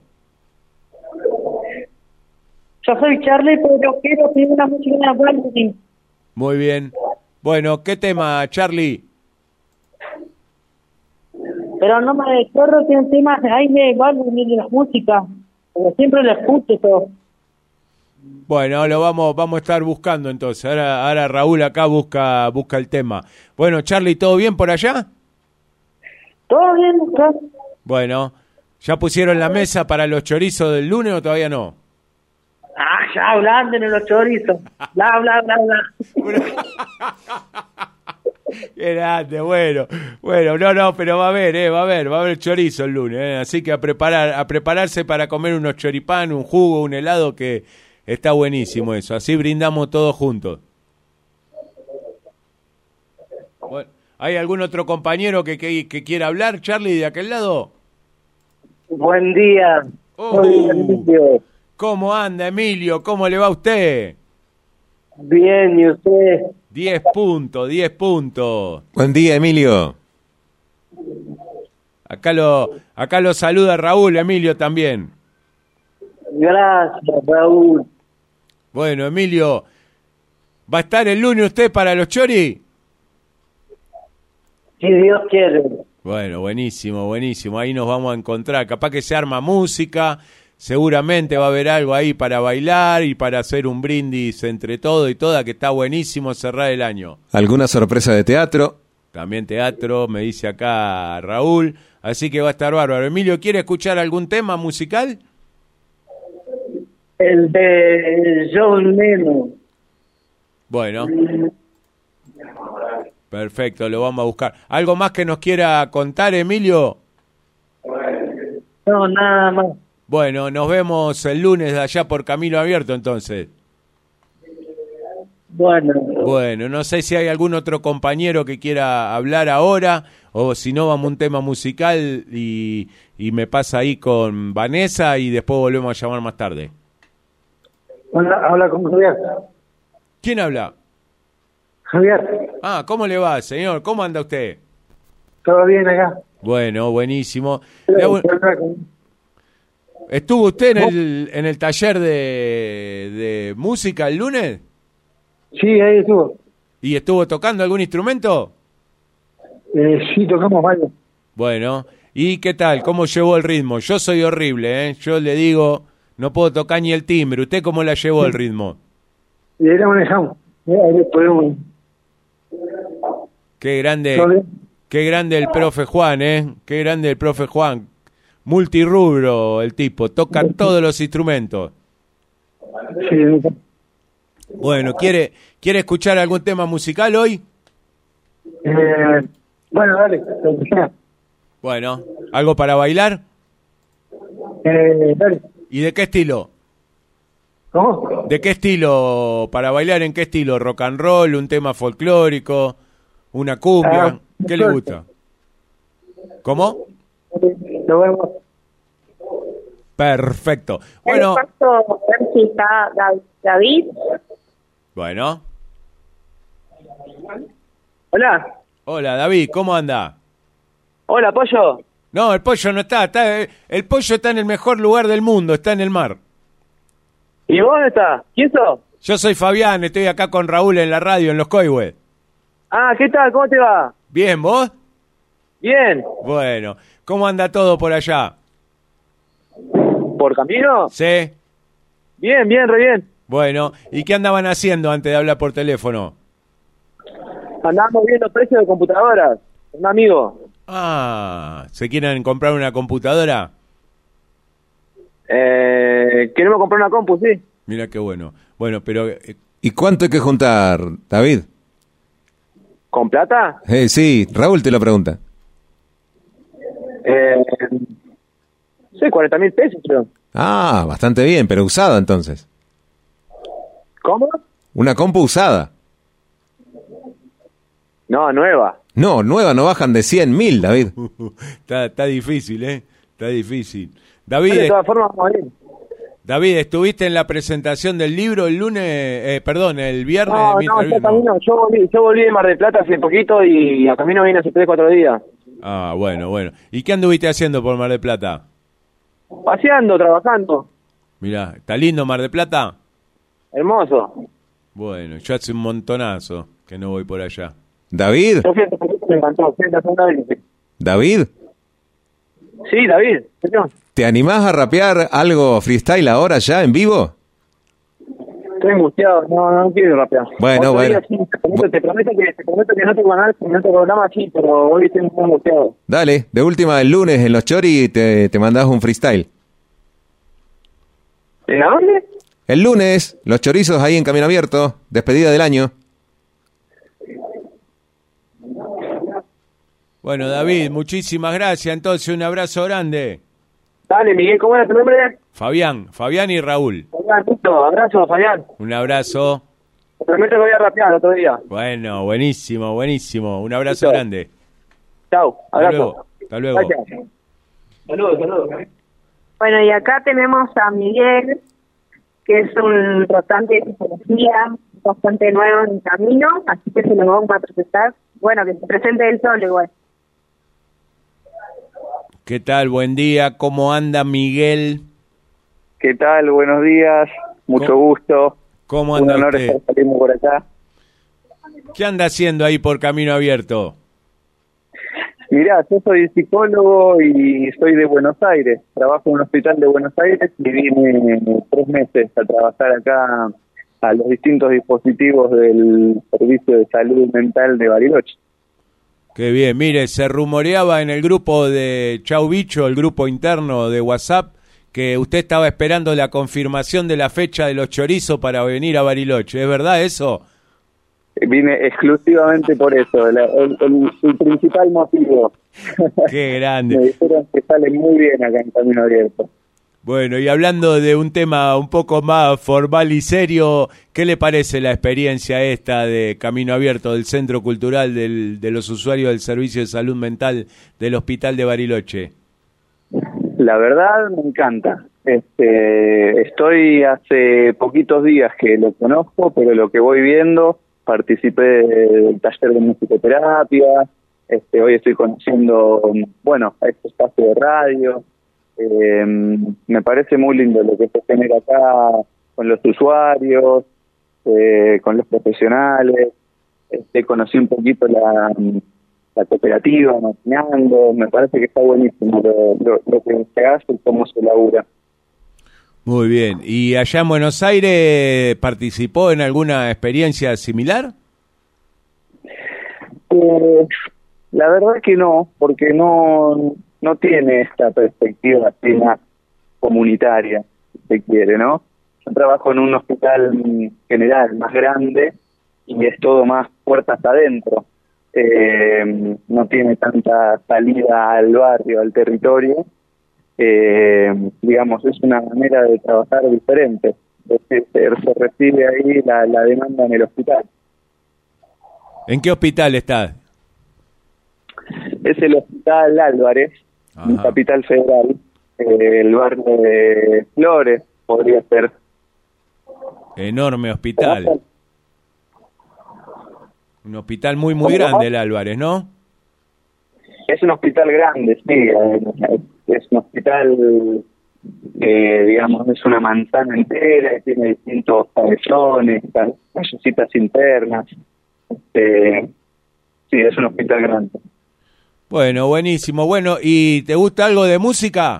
Yo soy Charlie, pero quiero pedir una música de Walden. Muy bien. Bueno, ¿qué tema, Charlie? Pero no me recuerdo que un tema hay de Walden ni de la música, porque siempre lo escucho todo. Bueno, lo vamos a estar buscando entonces. Ahora Raúl acá busca el tema. Bueno, Charlie, ¿todo bien por allá? Todo bien, acá. Bueno, ¿ya pusieron la mesa para los chorizos del lunes o todavía no? Ya hablando en los chorizos. Bla, bla, bla, bla. Qué grande, bueno, no, pero va a haber chorizo el lunes, así que a prepararse para comer unos choripán, un jugo, un helado, que está buenísimo eso, así brindamos todos juntos. Bueno, ¿hay algún otro compañero que quiera hablar, Charlie, de aquel lado? Buen día. ¿Cómo anda, Emilio? ¿Cómo le va a usted? Bien, ¿y usted? 10 puntos. Buen día, Emilio. Acá lo saluda Raúl, Emilio también. Gracias, Raúl. Bueno, Emilio, ¿va a estar el lunes usted para los choris? Si Dios quiere. Bueno, buenísimo, buenísimo. Ahí nos vamos a encontrar. Capaz que se arma música, seguramente va a haber algo ahí para bailar y para hacer un brindis entre todo y toda, que está buenísimo cerrar el año. ¿Alguna sorpresa de teatro? También teatro, me dice acá Raúl. Así que va a estar bárbaro. Emilio, ¿quiere escuchar algún tema musical? El de John Lennon. Bueno. Perfecto, lo vamos a buscar. ¿Algo más que nos quiera contar, Emilio? No, nada más. Bueno, nos vemos el lunes de allá por Camino Abierto, entonces. Bueno, no sé si hay algún otro compañero que quiera hablar ahora, o si no, vamos a un tema musical y me pasa ahí con Vanessa y después volvemos a llamar más tarde. Habla con Javier. ¿Quién habla? Javier. Ah, ¿cómo le va, señor? ¿Cómo anda usted? ¿Todo bien acá? Bueno, buenísimo. ¿Estuvo usted en el taller de música el lunes? Sí, ahí estuvo. ¿Y estuvo tocando algún instrumento? Sí, tocamos varios. Bueno, ¿y qué tal? ¿Cómo llevó el ritmo? Yo soy horrible, ¿eh? Yo le digo, no puedo tocar ni el timbre. ¿Usted cómo la llevó el ritmo? Y era manejamos. Qué grande el profe Juan, ¿eh? Qué grande el profe Juan. Multirrubro el tipo, toca todos los instrumentos. Sí. Bueno, ¿quiere escuchar algún tema musical hoy? Bueno, dale. Bueno, ¿algo para bailar? Dale. ¿Y de qué estilo? ¿Cómo? ¿De qué estilo? ¿Para bailar en qué estilo? ¿Rock and roll? ¿Un tema folclórico? ¿Una cumbia? ¿Qué le gusta? ¿Cómo? Lo vemos. Perfecto. Bueno. Paso a ver si está David. Bueno. Hola. Hola, David, ¿cómo anda? Hola, Pollo. No, el Pollo no está. El Pollo está en el mejor lugar del mundo, está en el mar. ¿Y vos dónde estás? ¿Quién sos? Yo soy Fabián, estoy acá con Raúl en la radio, en Los Coihues. Ah, ¿qué tal? ¿Cómo te va? Bien, ¿vos? Bien. Bueno, ¿cómo anda todo por allá? ¿Por camino? Sí. Bien, re bien. Bueno, ¿y qué andaban haciendo antes de hablar por teléfono? Andábamos viendo precios de computadoras. Un amigo. Ah, ¿se quieren comprar una computadora? Queremos comprar una compu, sí. Mira qué bueno. Bueno, pero... ¿Y cuánto hay que juntar, David? ¿Con plata? Sí, Raúl te lo pregunta. Sí, 40.000 pesos, creo. Ah, bastante bien, pero usada entonces. ¿Cómo? Una compu usada. No, nueva. No, nueva no bajan de 100.000, David. Está difícil, ¿eh? Está difícil. David, de todas formas, vamos a ir. David, ¿estuviste en la presentación del libro el lunes, el viernes? No, yo volví de Mar del Plata hace poquito y a camino vine hace 3-4 días. Ah, bueno. ¿Y qué anduviste haciendo por Mar del Plata? Paseando, trabajando. Mirá, ¿está lindo Mar del Plata? Hermoso. Bueno, yo hace un montonazo que no voy por allá. ¿David? Yo fui hace poquito, me encantó. ¿David? Sí, David, señor. ¿Te animás a rapear algo freestyle ahora ya, en vivo? Estoy angustiado, no quiero rapear. Bueno. Sí, te prometo que no te canal, no te programa así, pero hoy estoy muy angustiado. Dale, de última el lunes en los Chori te mandás un freestyle. ¿En dónde? El lunes, los chorizos ahí en Camino Abierto, despedida del año. Bueno, David, muchísimas gracias. Entonces, un abrazo grande. Dale, Miguel, ¿cómo era tu nombre? Fabián y Raúl. Fabián, listo, abrazo, Fabián. Un abrazo. Te prometo que voy a rapear otro día. Bueno, buenísimo. Un abrazo grande. Chao, abrazo. Hasta luego. Gracias. Saludos. Bueno, y acá tenemos a Miguel, que es un rotante de psicología, bastante nuevo en camino, así que se lo vamos a presentar. Bueno, que se presente él solo igual. ¿Qué tal? Buen día. ¿Cómo anda Miguel? ¿Qué tal? Buenos días, mucho gusto. ¿Cómo anda Un honor usted? estar saliendo por acá. ¿Qué anda haciendo ahí por Camino Abierto? Mirá, yo soy psicólogo y soy de Buenos Aires. Trabajo en un hospital de Buenos Aires y vine 3 meses a trabajar acá a los distintos dispositivos del Servicio de Salud Mental de Bariloche. Qué bien, mire, se rumoreaba en el grupo de Chau Bicho, el grupo interno de WhatsApp, que usted estaba esperando la confirmación de la fecha de los chorizos para venir a Bariloche. ¿Es verdad eso? Vine exclusivamente por eso, el principal motivo. Qué grande. Me dijeron que sale muy bien acá en Camino Abierto. Bueno, y hablando de un tema un poco más formal y serio, ¿qué le parece la experiencia esta de Camino Abierto, del Centro Cultural de los usuarios del Servicio de Salud Mental del Hospital de Bariloche? La verdad me encanta. Estoy hace poquitos días que lo conozco, pero lo que voy viendo, participé del taller de musicoterapia, hoy estoy conociendo, este espacio de radio. Me parece muy lindo lo que se genera acá con los usuarios, con los profesionales. Conocí un poquito la cooperativa, maquinando. Me parece que está buenísimo lo que se hace y cómo se labura. Muy bien. ¿Y allá en Buenos Aires participó en alguna experiencia similar? La verdad que no, porque no tiene esta perspectiva así más comunitaria, si se quiere, ¿no? Yo trabajo en un hospital general más grande y es todo más puertas adentro. No tiene tanta salida al barrio, al territorio. Digamos, es una manera de trabajar diferente. Se recibe ahí la demanda en el hospital. ¿En qué hospital está? Es el Hospital Álvarez, en Capital Federal, el barrio de Flores, podría ser. Enorme hospital. Un hospital muy grande el Álvarez, ¿no? Es un hospital grande, sí. Es un hospital, digamos, es una manzana entera, tiene distintos pabellones, callecitas internas. Sí, es un hospital grande. Bueno, buenísimo. Bueno, ¿y te gusta algo de música?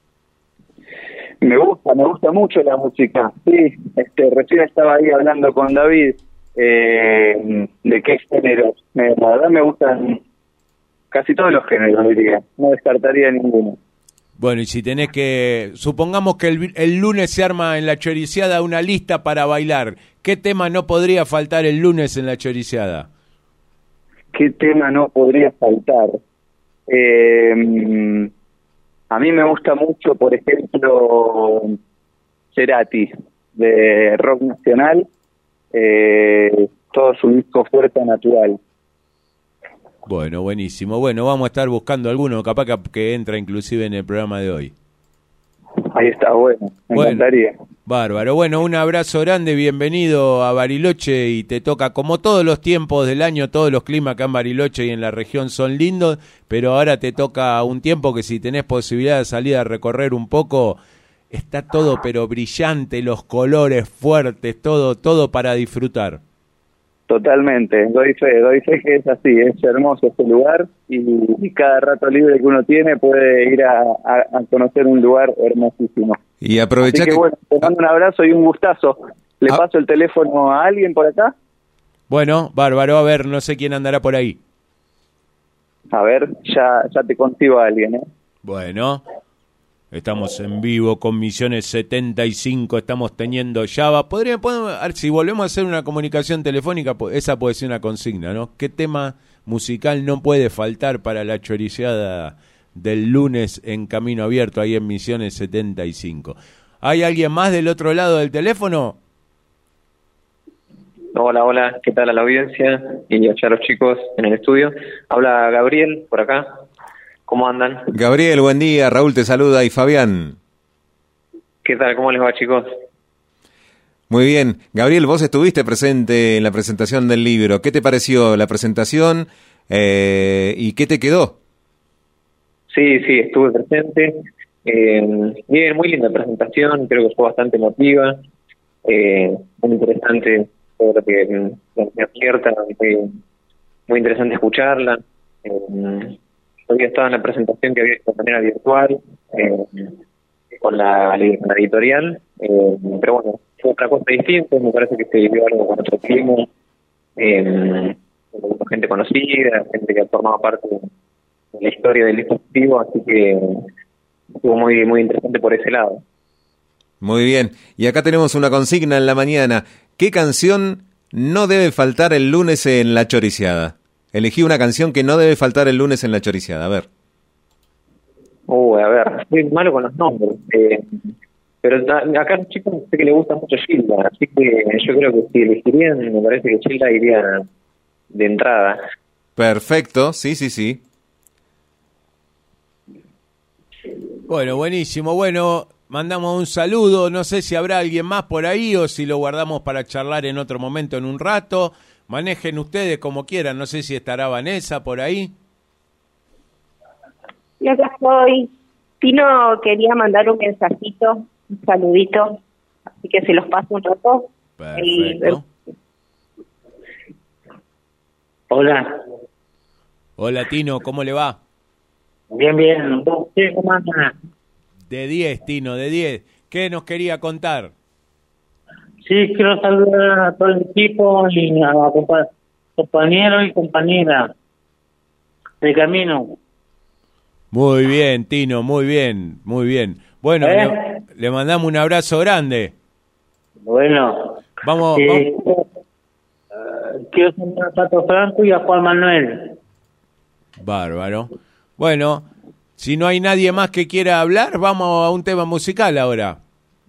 Me gusta mucho la música. Sí, recién estaba ahí hablando con David de qué géneros. La verdad me gustan casi todos los géneros, diría. No descartaría ninguno. Bueno, y si tenés que... Supongamos que el lunes se arma en la choriciada una lista para bailar. ¿Qué tema no podría faltar el lunes en la choriciada? ¿Qué tema no podría faltar? A mí me gusta mucho, por ejemplo, Cerati, de rock nacional, todo su disco Fuerza Natural. Bueno, buenísimo. Bueno, vamos a estar buscando alguno, capaz que entra inclusive en el programa de hoy. Ahí está, bueno, me encantaría. Bárbaro. Bueno, un abrazo grande, bienvenido a Bariloche y te toca, como todos los tiempos del año, todos los climas acá en Bariloche y en la región son lindos, pero ahora te toca un tiempo que si tenés posibilidad de salir a recorrer un poco, está todo pero brillante, los colores fuertes, todo para disfrutar. Totalmente, doy fe que es así, es hermoso este lugar y cada rato libre que uno tiene puede ir a conocer un lugar hermosísimo. Y aprovecha que bueno, te mando un abrazo y un gustazo. ¿Le paso el teléfono a alguien por acá? Bueno, bárbaro, a ver, no sé quién andará por ahí. A ver, ya te consigo a alguien, ¿eh? Bueno, estamos en vivo con Misiones 75, estamos teniendo Java. Podemos, si volvemos a hacer una comunicación telefónica, esa puede ser una consigna, ¿no? ¿Qué tema musical no puede faltar para la choriciada del lunes en Camino Abierto, ahí en Misiones 75? ¿Hay alguien más del otro lado del teléfono? Hola, ¿qué tal a la audiencia? Y a los chicos en el estudio. Habla Gabriel, por acá. ¿Cómo andan? Gabriel, buen día. Raúl te saluda y Fabián. ¿Qué tal? ¿Cómo les va, chicos? Muy bien. Gabriel, vos estuviste presente en la presentación del libro. ¿Qué te pareció la presentación y qué te quedó? Sí, estuve presente. Bien, muy linda presentación, creo que fue bastante emotiva, muy interesante todo lo que me abierta, muy interesante escucharla. Yo había estado en la presentación que había hecho de manera virtual, con la editorial, pero bueno, fue otra cosa distinta, me parece que se vivió algo con otro clima, con gente conocida, gente que ha formado parte de la historia del dispositivo, así que estuvo muy, muy interesante por ese lado. Muy bien, y acá tenemos una consigna en la mañana. ¿Qué canción no debe faltar el lunes en La Choriciada? Elegí una canción que no debe faltar el lunes en La Choriciada, a ver. A ver, estoy malo con los nombres. Pero acá a los chicos sé que le gusta mucho Gilda, así que yo creo que si elegirían, me parece que Gilda iría de entrada. Perfecto, sí. Bueno, buenísimo. Bueno, mandamos un saludo. No sé si habrá alguien más por ahí o si lo guardamos para charlar en otro momento, en un rato. Manejen ustedes como quieran. No sé si estará Vanessa por ahí. Y acá estoy. Tino quería mandar un mensajito, un saludito, así que se los paso un rato. Perfecto. Hola. Hola, Tino, ¿cómo le va? Bien. ¿Cómo andan? De 10, Tino, de 10. ¿Qué nos quería contar? Sí, quiero saludar a todo el equipo y a compañeros y compañeras de camino. Muy bien, Tino, muy bien. Bueno, le mandamos un abrazo grande. Bueno. Vamos. Quiero saludar a Pato Franco y a Juan Manuel. Bárbaro. Bueno, si no hay nadie más que quiera hablar, vamos a un tema musical ahora.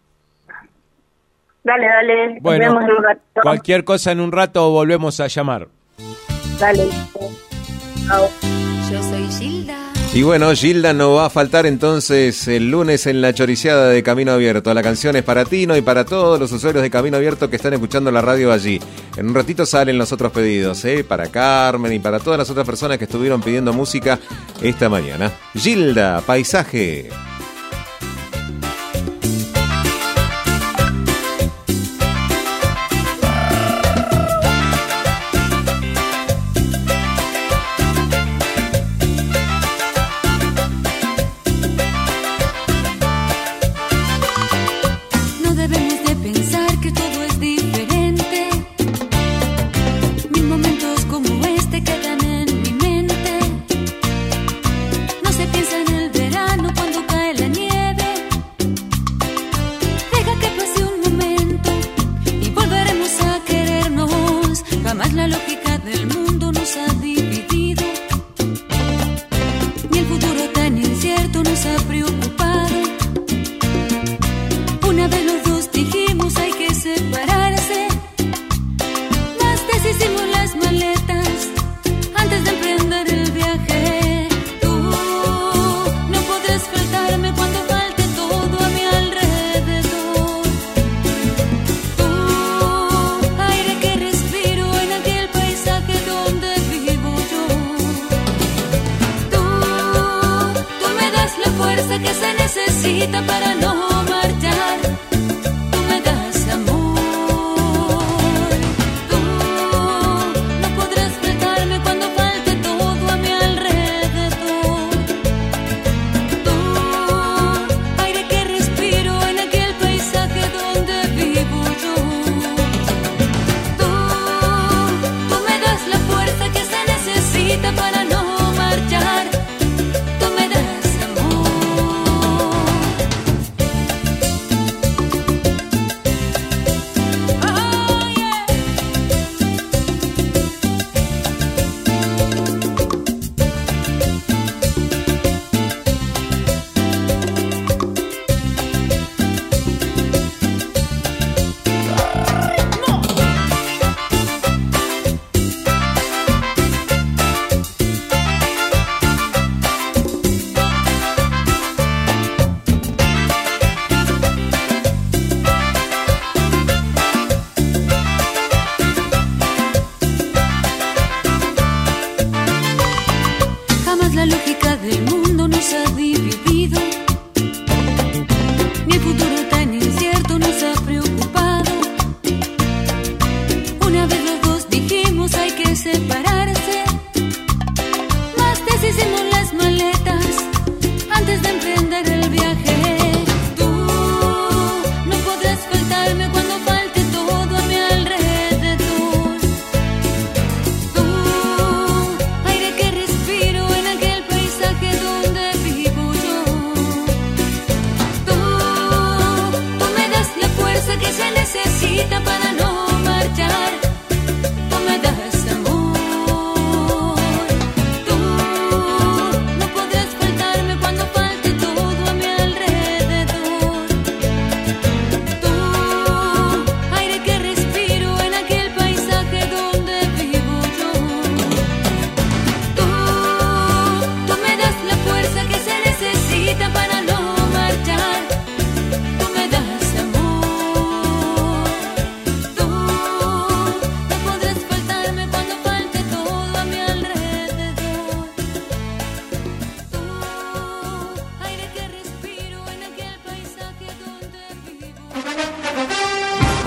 Dale. Bueno, nos vemos en un rato. Cualquier cosa en un rato volvemos a llamar. Dale. Chao. Yo soy Gilda. Y bueno, Gilda no va a faltar entonces el lunes en La Choriciada de Camino Abierto. La canción es para Tino y para todos los usuarios de Camino Abierto que están escuchando la radio allí. En un ratito salen los otros pedidos, para Carmen y para todas las otras personas que estuvieron pidiendo música esta mañana. Gilda, Paisaje.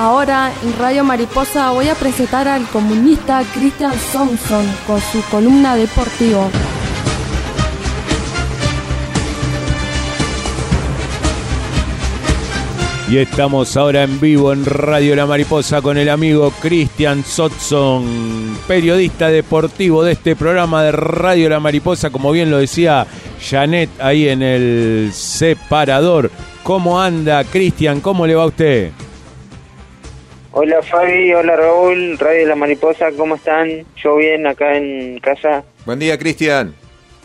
Ahora en Radio Mariposa voy a presentar al comunista Christian Thompson con su columna deportiva. Y estamos ahora en vivo en Radio La Mariposa con el amigo Christian Thompson, periodista deportivo de este programa de Radio La Mariposa, como bien lo decía Janet ahí en el separador. ¿Cómo anda, Christian? ¿Cómo le va a usted? Hola Fabi, hola Raúl, Radio La Mariposa, ¿cómo están? Yo bien acá en casa. Buen día, Cristian.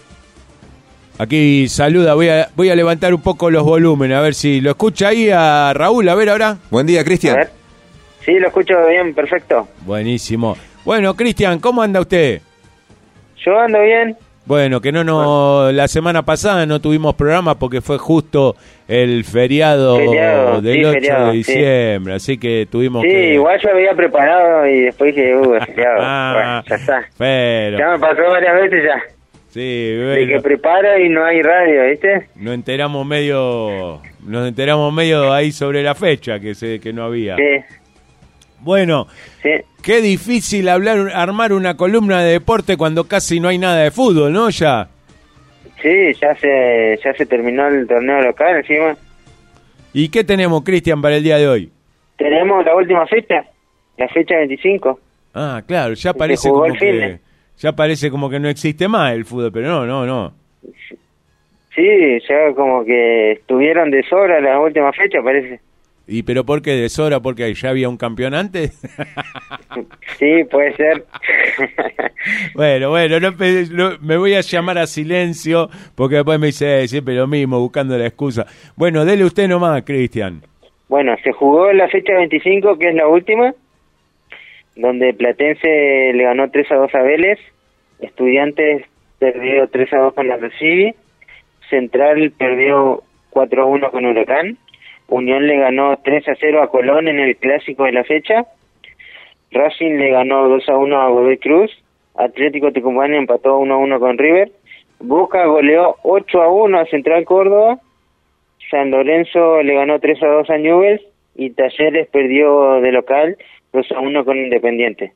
Aquí saluda, voy a levantar un poco los volúmenes, a ver si lo escucha ahí a Raúl, a ver ahora. Buen día, Cristian. A ver. Sí, lo escucho bien, perfecto. Buenísimo. Bueno, Cristian, ¿cómo anda usted? Yo ando bien. Bueno, que la semana pasada no tuvimos programa porque fue justo el feriado del 8 de diciembre, así que tuvimos que... Sí, igual yo había preparado y después dije, el feriado, bueno, ya está. Pero... Ya me pasó varias veces ya. Sí, bueno. De que prepara y no hay radio, ¿viste? Nos enteramos medio ahí sobre la fecha que no había. Sí. Bueno, sí. Qué difícil armar una columna de deporte cuando casi no hay nada de fútbol, ¿no? Ya. Sí, ya se terminó el torneo local encima. ¿Y qué tenemos, Cristian, para el día de hoy? Tenemos la última fecha, la fecha 25. Ah, claro, ya parece como que no existe más el fútbol, pero no. Sí, ya como que estuvieron de sobra la última fecha, parece. ¿Y pero por qué de sobra? ¿Porque ya había un campeón antes? Sí, puede ser. Bueno, me voy a llamar a silencio, porque después me dice siempre lo mismo, buscando la excusa. Bueno, dele usted nomás, Cristian. Bueno, se jugó la fecha 25, que es la última, donde Platense le ganó 3-2 a Vélez, Estudiantes perdió 3-2 con la Recibi, Central perdió 4-1 con Huracán, Unión le ganó 3-0 a Colón en el clásico de la fecha, Racing le ganó 2-1 a Godoy Cruz, Atlético Tucumán empató 1-1 con River, Boca goleó 8-1 a Central Córdoba, San Lorenzo le ganó 3-2 a Newell's y Talleres perdió de local 2-1 con Independiente.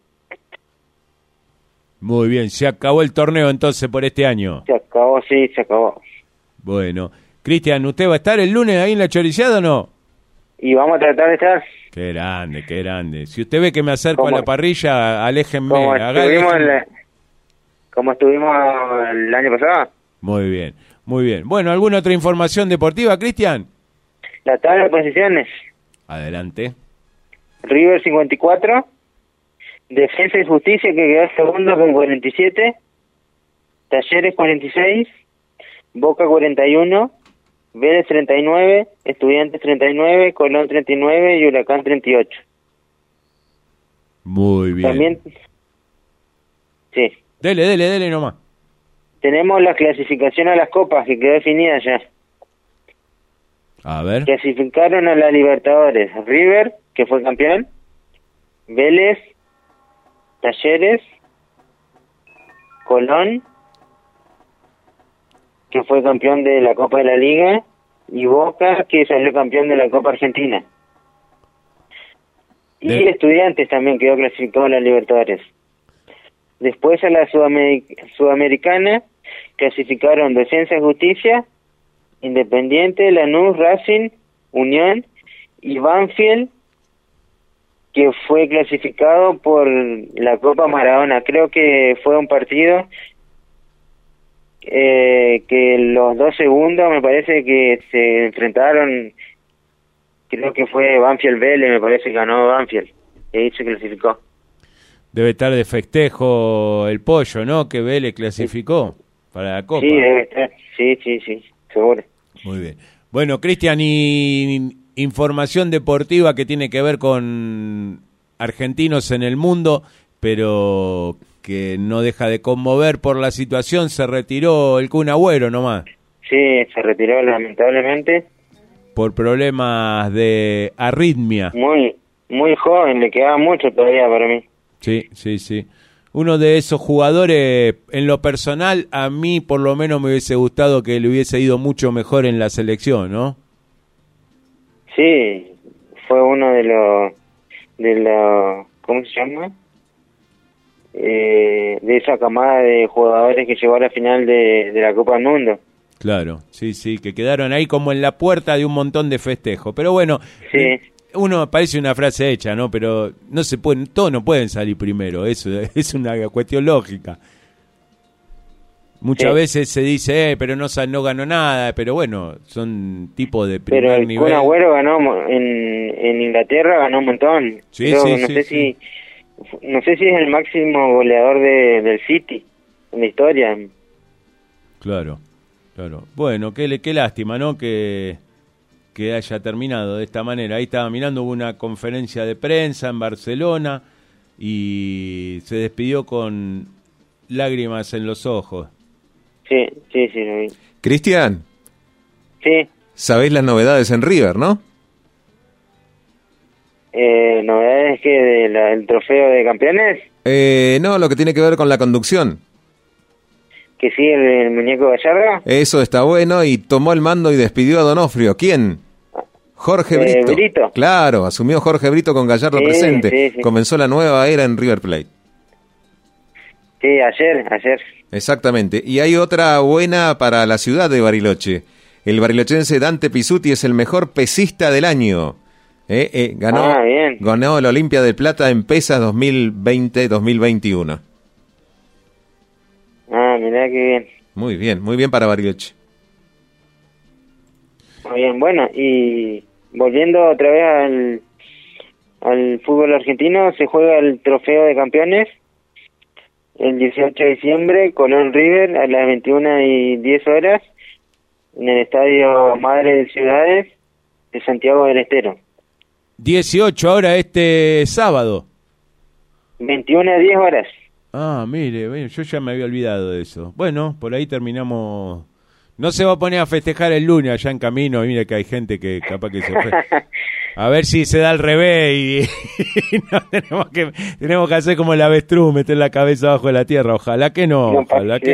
Muy bien, se acabó el torneo entonces por este año. Se acabó. Bueno, Cristian, ¿usted va a estar el lunes ahí en la choriciada o no? Y vamos a tratar de estar. Qué grande. Si usted ve que me acerco a la parrilla, aléjenme. Como estuvimos el año pasado. Muy bien. Bueno, ¿alguna otra información deportiva, Cristian? La tabla de posiciones. Adelante. River 54, Defensa y Justicia que quedó segundo con 47, Talleres 46, Boca 41, Vélez 39, Estudiantes 39, Colón 39 y Huracán 38. Muy bien. También, sí. Dele nomás. Tenemos la clasificación a las copas que quedó definida ya. A ver. Clasificaron a la Libertadores River, que fue campeón, Vélez, Talleres, Colón, que fue campeón de la Copa de la Liga, y Boca, que salió campeón de la Copa Argentina. Y Estudiantes también quedó clasificado a la Libertadores. Después a la Sudamericana clasificaron Defensa y Justicia, Independiente, Lanús, Racing, Unión y Banfield, que fue clasificado por la Copa Maradona. Creo que fue un partido que los dos segundos me parece que se enfrentaron, creo que fue Banfield Vélez, me parece que ganó Banfield, y ahí se clasificó. Debe estar de festejo el pollo, ¿no? Que Vélez clasificó para la Copa. Sí, debe estar, sí, seguro. Muy bien. Bueno, Cristian, y información deportiva que tiene que ver con argentinos en el mundo, pero que no deja de conmover por la situación. Se retiró el Kun Agüero nomás. Sí, se retiró lamentablemente. Por problemas de arritmia. Muy joven, le quedaba mucho todavía para mí. Sí. Uno de esos jugadores, en lo personal, a mí por lo menos me hubiese gustado que le hubiese ido mucho mejor en la selección, ¿no? Sí, fue uno de ¿cómo se llama? De esa camada de jugadores que llegó a la final de la Copa del Mundo. Claro, sí, que quedaron ahí como en la puerta de un montón de festejos. Pero bueno, uno parece una frase hecha, ¿no? Pero no se pueden, todos no pueden salir primero, eso es una cuestión lógica. Muchas veces se dice, pero no ganó nada, pero bueno, son tipos de primer nivel. Pero el Kun Agüero ganó en Inglaterra, ganó un montón. Sí, pero no sé si es el máximo goleador del City en la historia. Claro. Bueno, qué lástima, ¿no? Que haya terminado de esta manera. Ahí estaba mirando, hubo una conferencia de prensa en Barcelona y se despidió con lágrimas en los ojos. Sí, lo vi. Cristian. Sí. ¿Sabéis las novedades en River, no? ¿Novedades que del trofeo de campeones? No, lo que tiene que ver con la conducción. ¿Que sigue el muñeco Gallardo? Eso está bueno, y tomó el mando y despidió a Donofrio. ¿Quién? Jorge Brito. Brito. Claro, asumió Jorge Brito con Gallardo presente. Sí. Comenzó la nueva era en River Plate. Sí, ayer. Exactamente. Y hay otra buena para la ciudad de Bariloche. El barilochense Dante Pizzuti es el mejor pesista del año. Ganó la Olimpia de Plata en pesas 2020-2021. Mirá qué bien. Muy bien para Bariloche. Muy bien, bueno, y volviendo otra vez al fútbol argentino, se juega el trofeo de campeones el 18 de diciembre, Colón River a las 21:10 en el Estadio Madre de Ciudades de Santiago del Estero. 18 ahora este sábado. 21:10. Mire, yo ya me había olvidado de eso. Bueno, por ahí terminamos. No se va a poner a festejar el lunes allá en camino. Mire que hay gente que capaz que se fue. A ver si se da al revés y no, tenemos que hacer como el avestruz, meter la cabeza abajo de la tierra. Ojalá que no.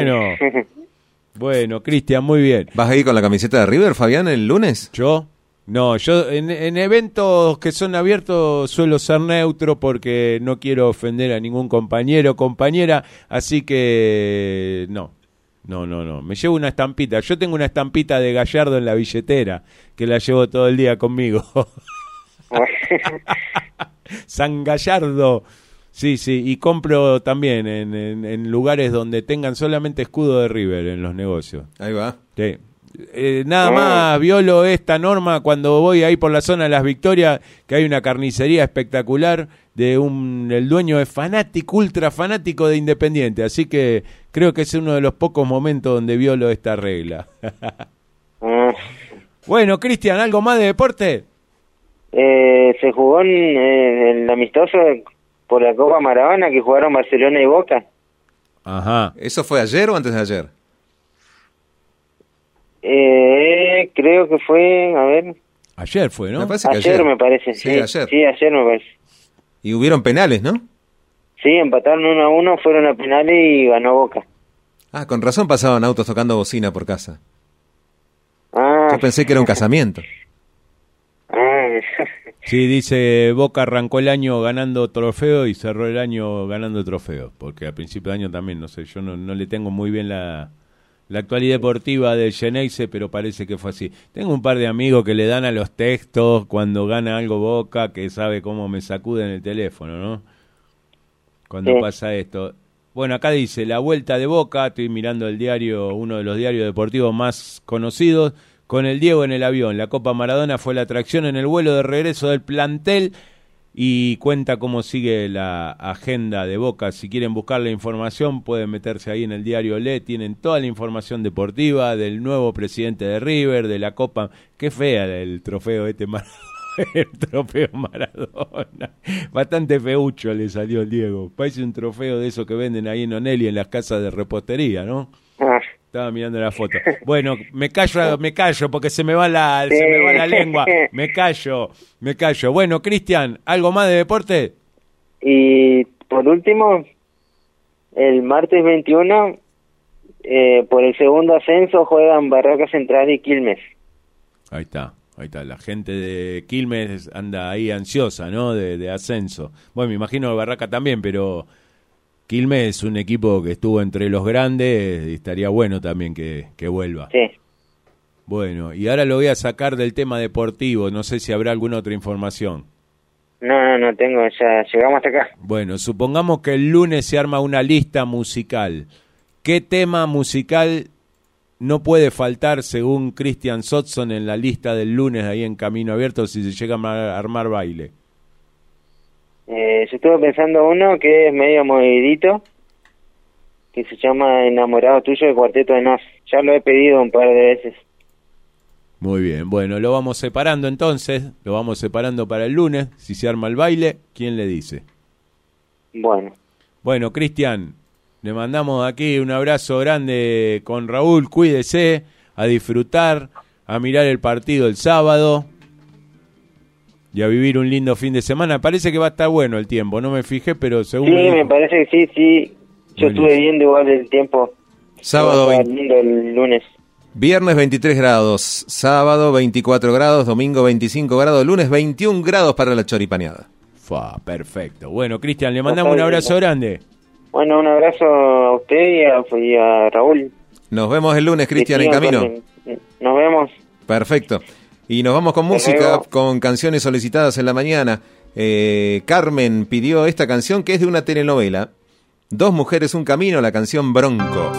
Bueno, Cristian, muy bien. ¿Vas a ir con la camiseta de River, Fabián, el lunes? ¿Yo? No, yo en eventos que son abiertos suelo ser neutro porque no quiero ofender a ningún compañero o compañera, así que no. Me llevo una estampita. Yo tengo una estampita de Gallardo en la billetera que la llevo todo el día conmigo. San Gallardo. Sí, y compro también en lugares donde tengan solamente escudo de River en los negocios. Ahí va. Sí. Nada más violo esta norma cuando voy ahí por la zona de Las Victorias, que hay una carnicería espectacular de el dueño es fanático, ultra fanático de Independiente, así que creo que es uno de los pocos momentos donde violo esta regla. Bueno, Cristian, ¿algo más de deporte? Se jugó en el amistoso por la Copa Maradona que jugaron Barcelona y Boca. Ajá. ¿Eso fue ayer o antes de ayer? Creo que fue, a ver. Ayer fue, ¿no? Me parece. Sí, ayer. Sí, ayer me parece. Y hubieron penales, ¿no? Sí, empataron 1-1, fueron a penales y ganó Boca. Con razón pasaban autos tocando bocina por casa. Yo pensé que era un casamiento. Sí, dice Boca arrancó el año ganando trofeo y cerró el año ganando trofeo, porque al principio de año también, no sé, yo no le tengo muy bien la actualidad deportiva del Xeneize, pero parece que fue así. Tengo un par de amigos que le dan a los textos cuando gana algo Boca, que sabe cómo me sacuden el teléfono, ¿no? Cuando pasa esto. Bueno, acá dice, la vuelta de Boca, estoy mirando el diario, uno de los diarios deportivos más conocidos, con el Diego en el avión. La Copa Maradona fue la atracción en el vuelo de regreso del plantel y cuenta cómo sigue la agenda de Boca. Si quieren buscar la información, pueden meterse ahí en el diario Le, tienen toda la información deportiva del nuevo presidente de River, de la Copa. Qué fea el trofeo el trofeo Maradona. Bastante feucho le salió el Diego. Parece un trofeo de esos que venden ahí en Onelli en las casas de repostería, ¿no? Estaba mirando la foto. Bueno, me callo porque se me va la lengua. Me callo. Bueno, Cristian, ¿algo más de deporte? Y por último, el martes 21, por el segundo ascenso juegan Barraca Central y Quilmes. Ahí está. Ahí está, la gente de Quilmes anda ahí ansiosa, ¿no? De ascenso. Bueno, me imagino Barraca también, pero Quilmes es un equipo que estuvo entre los grandes y estaría bueno también que vuelva. Sí. Bueno, y ahora lo voy a sacar del tema deportivo, no sé si habrá alguna otra información. No tengo, ya llegamos hasta acá. Bueno, supongamos que el lunes se arma una lista musical. ¿Qué tema musical no puede faltar, según Christian Sotson, en la lista del lunes ahí en Camino Abierto si se llega a armar baile? Yo estuve pensando uno que es medio movidito, que se llama Enamorado Tuyo de Cuarteto de Nos. Ya lo he pedido un par de veces. Muy bien, bueno, lo vamos separando entonces, lo vamos separando para el lunes. Si se arma el baile, ¿quién le dice? Bueno, Cristian, le mandamos aquí un abrazo grande con Raúl, cuídese, a disfrutar, a mirar el partido el sábado y a vivir un lindo fin de semana. Parece que va a estar bueno el tiempo, no me fijé, pero según... Sí, me parece que sí. Yo estuve viendo igual el tiempo. Sábado lindo el lunes. Viernes 23 grados, sábado 24 grados, domingo 25 grados, lunes 21 grados para la choripaneada. Perfecto. Bueno, Cristian, le mandamos un abrazo grande. Bueno, un abrazo a usted y a Raúl. Nos vemos el lunes, Cristian, en camino. Nos vemos. Perfecto. Y nos vamos con música, con canciones solicitadas en la mañana. Carmen pidió esta canción que es de una telenovela. Dos mujeres, un camino, la canción Bronco.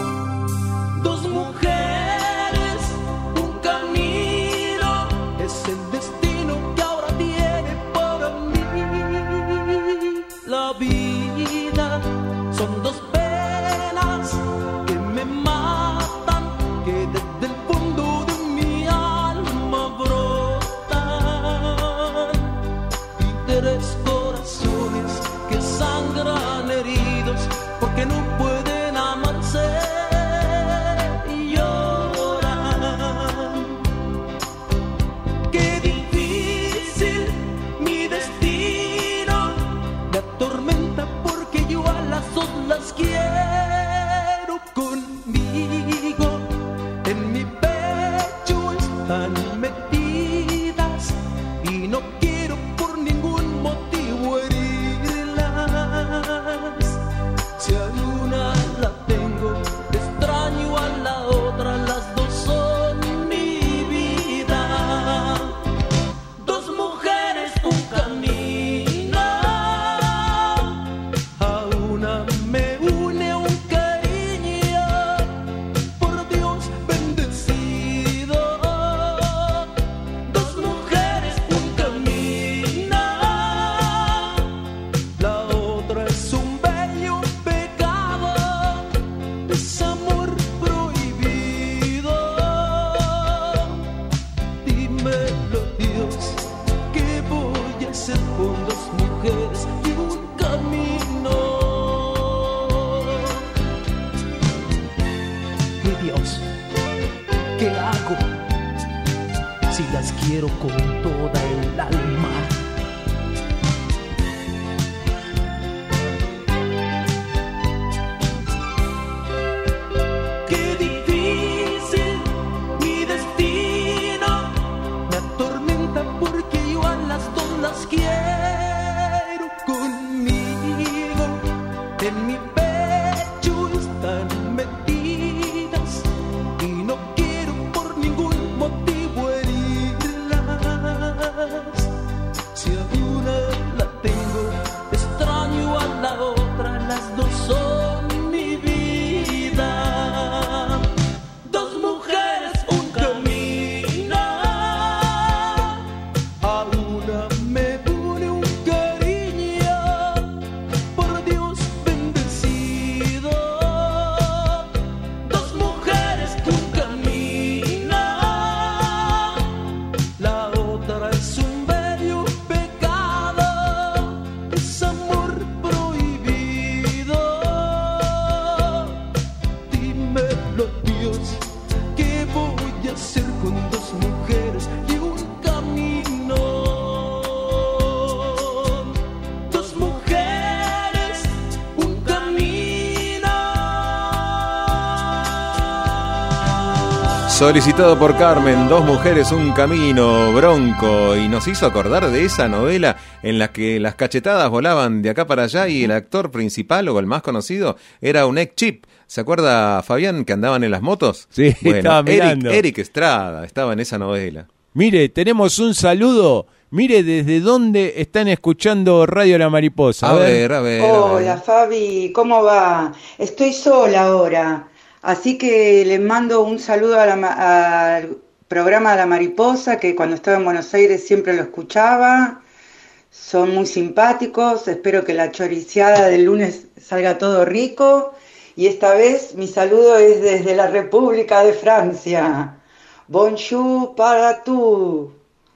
Solicitado por Carmen, 2 mujeres, un camino, Bronco, y nos hizo acordar de esa novela en la que las cachetadas volaban de acá para allá y el actor principal o el más conocido era un ex chip. ¿Se acuerda, Fabián, que andaban en las motos? Sí, bueno, estaba mirando. Eric Estrada estaba en esa novela. Mire, tenemos un saludo. Mire desde dónde están escuchando Radio La Mariposa. A ver. Hola, Fabi, ¿cómo va? Estoy sola ahora, así que les mando un saludo al programa de La Mariposa, que cuando estaba en Buenos Aires siempre lo escuchaba. Son muy simpáticos, espero que la choriciada del lunes salga todo rico. Y esta vez mi saludo es desde la República de Francia. Bonjour para tú.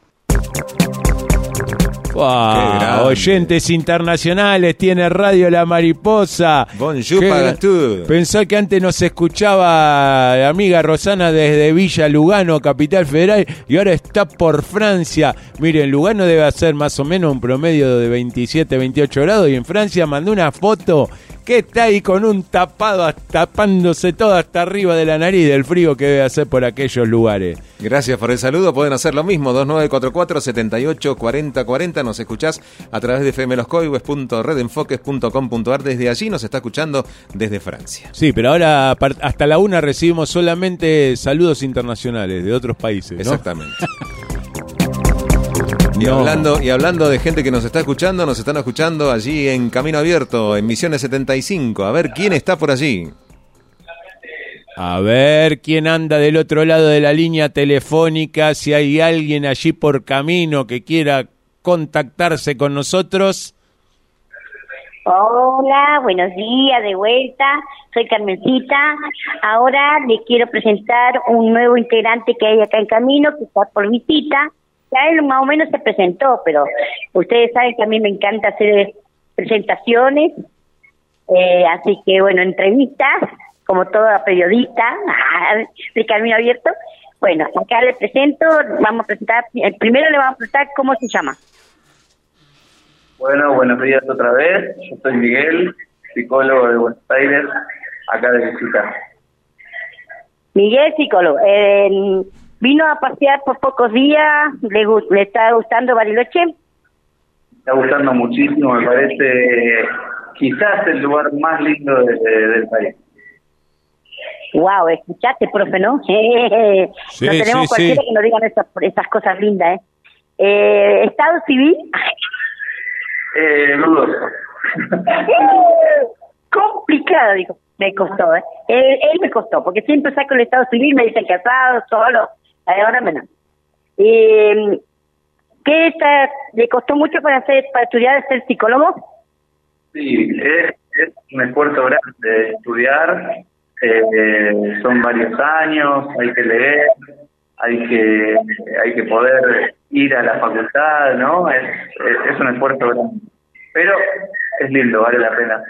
Wow, oyentes internacionales tiene Radio La Mariposa. Bonjour para tú. Pensá que antes nos escuchaba la amiga Rosana desde Villa Lugano, Capital Federal, y ahora está por Francia. Miren, Lugano debe hacer más o menos un promedio de 27, 28 grados, y en Francia mandó una foto que está ahí con un tapado, tapándose todo hasta arriba de la nariz del frío que debe hacer por aquellos lugares. Gracias por el saludo, pueden hacer lo mismo, 2944-784040, nos escuchás a través de fmloscoibes.redenfoques.com.ar, desde allí nos está escuchando desde Francia. Sí, pero ahora hasta la 1 recibimos solamente saludos internacionales de otros países, ¿no? Exactamente. Y hablando de gente que nos está escuchando, nos están escuchando allí en Camino Abierto, en Misiones 75. A ver, ¿quién está por allí? A ver quién anda del otro lado de la línea telefónica, si hay alguien allí por camino que quiera contactarse con nosotros. Hola, buenos días, de vuelta, soy Carmencita. Ahora les quiero presentar un nuevo integrante que hay acá en Camino, que está por visita. Ya él más o menos se presentó, pero ustedes saben que a mí me encanta hacer presentaciones, así que bueno, entrevistas, como toda periodista de Camino Abierto. Bueno, acá le presento, vamos a presentar, primero le vamos a presentar cómo se llama. Bueno, buenos días otra vez, yo soy Miguel, psicólogo de Buenos Aires, acá de visita. Miguel, psicólogo, vino a pasear por pocos días, le está gustando Bariloche. Me está gustando muchísimo, me parece quizás el lugar más lindo del país. Wow, escuchaste, profe, ¿no? Sí, no tenemos cualquiera que nos digan esas cosas lindas, ¿Estado civil? Dudoso. Complicado, dijo. Me costó, Él me costó, porque siempre saco el estado civil, me dicen casado, solo. Ahora menos. ¿Qué le costó mucho para estudiar, ser psicólogo? Sí, es un esfuerzo grande estudiar. Son varios años, hay que leer, hay que poder ir a la facultad, ¿no? Es un esfuerzo grande, pero es lindo, vale la pena.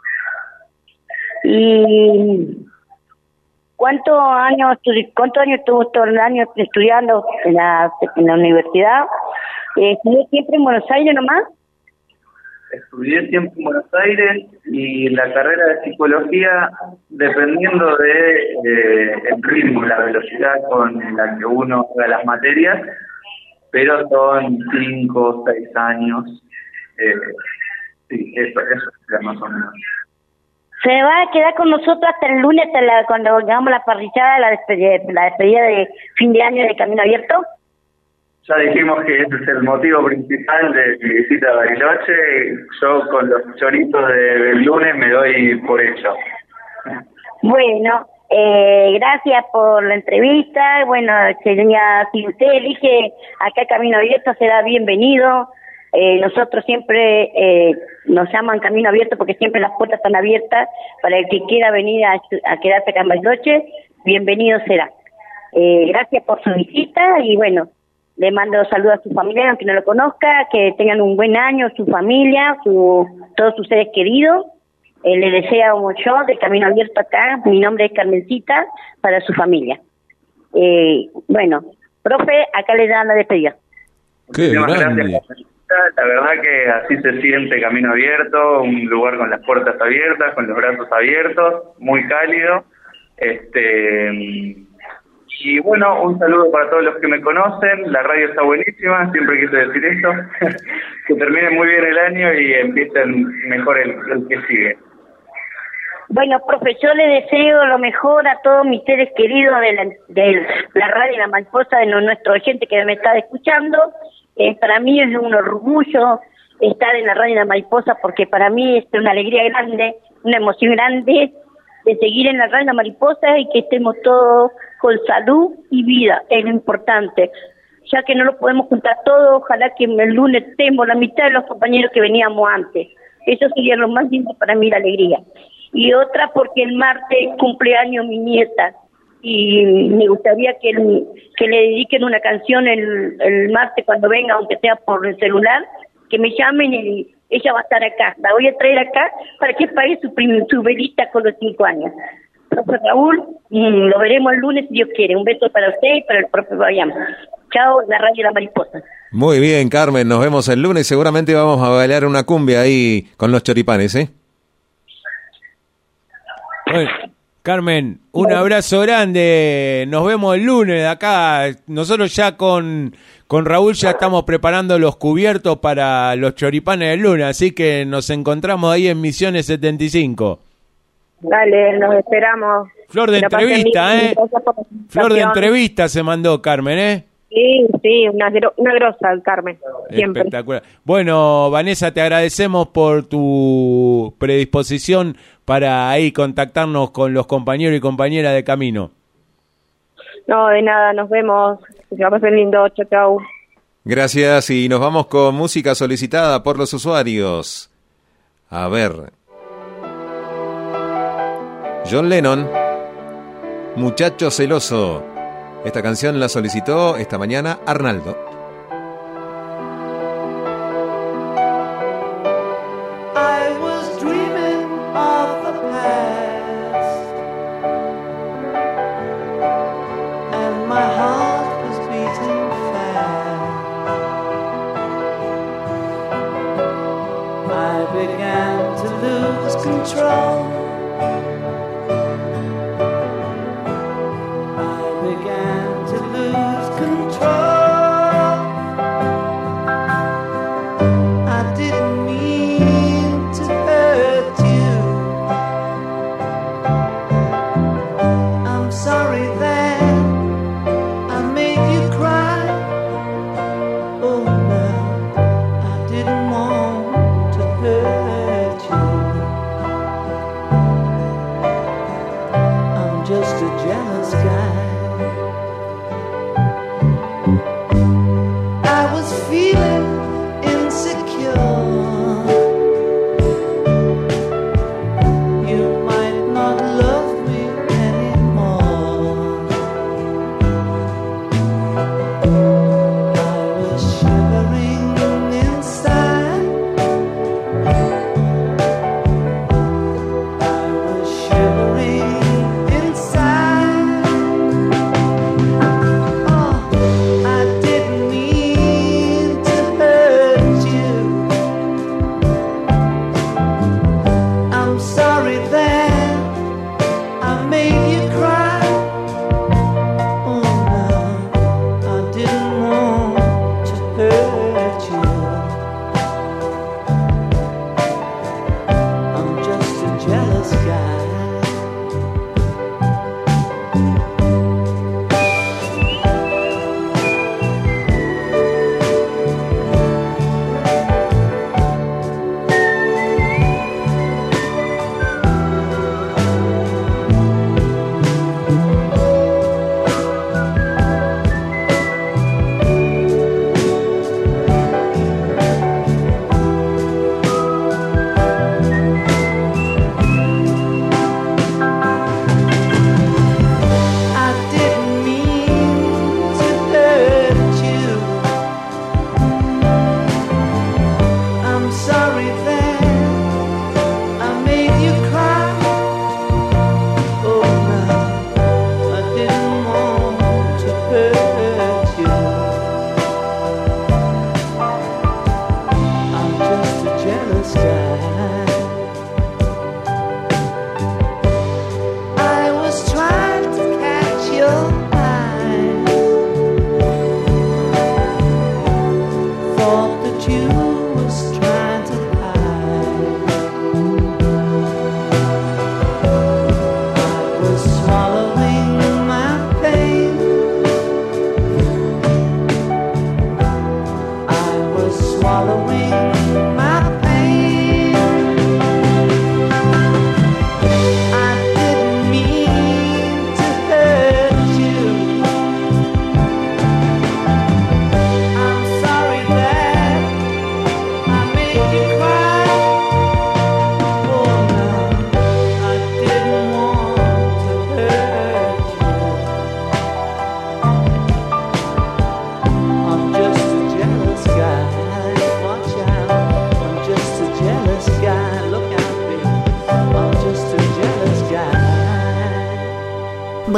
¿Y cuántos años estuvo todo el año estudiando en la universidad? ¿Estudió siempre en Buenos Aires nomás? Estudié siempre en Buenos Aires y la carrera de psicología, dependiendo de el ritmo, la velocidad con la que uno haga las materias, pero son 5 o 6 años. Sí, eso es más o menos. Se va a quedar con nosotros hasta el lunes, cuando hagamos la parrillada, la despedida de fin de año de Camino Abierto. Ya dijimos que ese es el motivo principal de mi visita a Bariloche. Yo con los choritos del lunes me doy por hecho. Bueno, gracias por la entrevista. Bueno, sería, si usted elige acá Camino Abierto, será bienvenido. Nosotros siempre nos llaman Camino Abierto porque siempre las puertas están abiertas para el que quiera venir a quedarse acá en Bariloche, bienvenido será. Gracias por su visita y bueno, le mando saludos a su familia, aunque no lo conozca, que tengan un buen año, su familia, todos sus seres queridos. Le deseo yo de Camino Abierto acá, mi nombre es Carmencita, para su familia. Bueno, profe, acá le dan la despedida. Muchísimas gracias. La verdad que así se siente Camino Abierto, un lugar con las puertas abiertas, con los brazos abiertos, muy cálido. Y bueno, un saludo para todos los que me conocen. La radio está buenísima, siempre quise decir esto. Que terminen muy bien el año y empiecen mejor el que sigue. Bueno, profe, yo le deseo lo mejor a todos mis seres queridos de la radio La Mariposa, de nuestro oyente que me está escuchando. Para mí es un orgullo estar en la radio La Mariposa, porque para mí es una alegría grande, una emoción grande de seguir en la radio La Mariposa y que estemos todos con salud y vida, es lo importante. Ya que no lo podemos juntar todo, ojalá que el lunes estemos la mitad de los compañeros que veníamos antes. Eso sería lo más lindo para mí, la alegría. Y otra porque el martes cumpleaños mi nieta y me gustaría que le dediquen una canción el martes cuando venga, aunque sea por el celular, que me llamen y ella va a estar acá. La voy a traer acá para que pague su velita con los 5 años. Profe Raúl, lo veremos el lunes si Dios quiere. Un beso para usted y para el profe Bayam. Chao, la radio La Mariposa. Muy bien, Carmen, nos vemos el lunes. Seguramente vamos a bailar una cumbia ahí con los choripanes, ¿eh? Bueno, Carmen, un abrazo grande. Nos vemos el lunes de acá. Nosotros ya con Raúl ya estamos preparando los cubiertos para los choripanes del lunes, así que nos encontramos ahí en Misiones 75. Dale, nos esperamos. Flor de entrevista, ¿eh? Flor de entrevista se mandó Carmen, ¿eh? Sí, una grosa, Carmen, siempre. Espectacular. Bueno, Vanessa, te agradecemos por tu predisposición para ahí contactarnos con los compañeros y compañeras de camino. No, de nada, nos vemos. Que va a ser lindo, chau. Gracias, y nos vamos con música solicitada por los usuarios. A ver. John Lennon, Muchacho Celoso. Esta canción la solicitó esta mañana Arnaldo. I was dreaming of the past, and my heart was beating fast. I began to lose control. Began to lose control.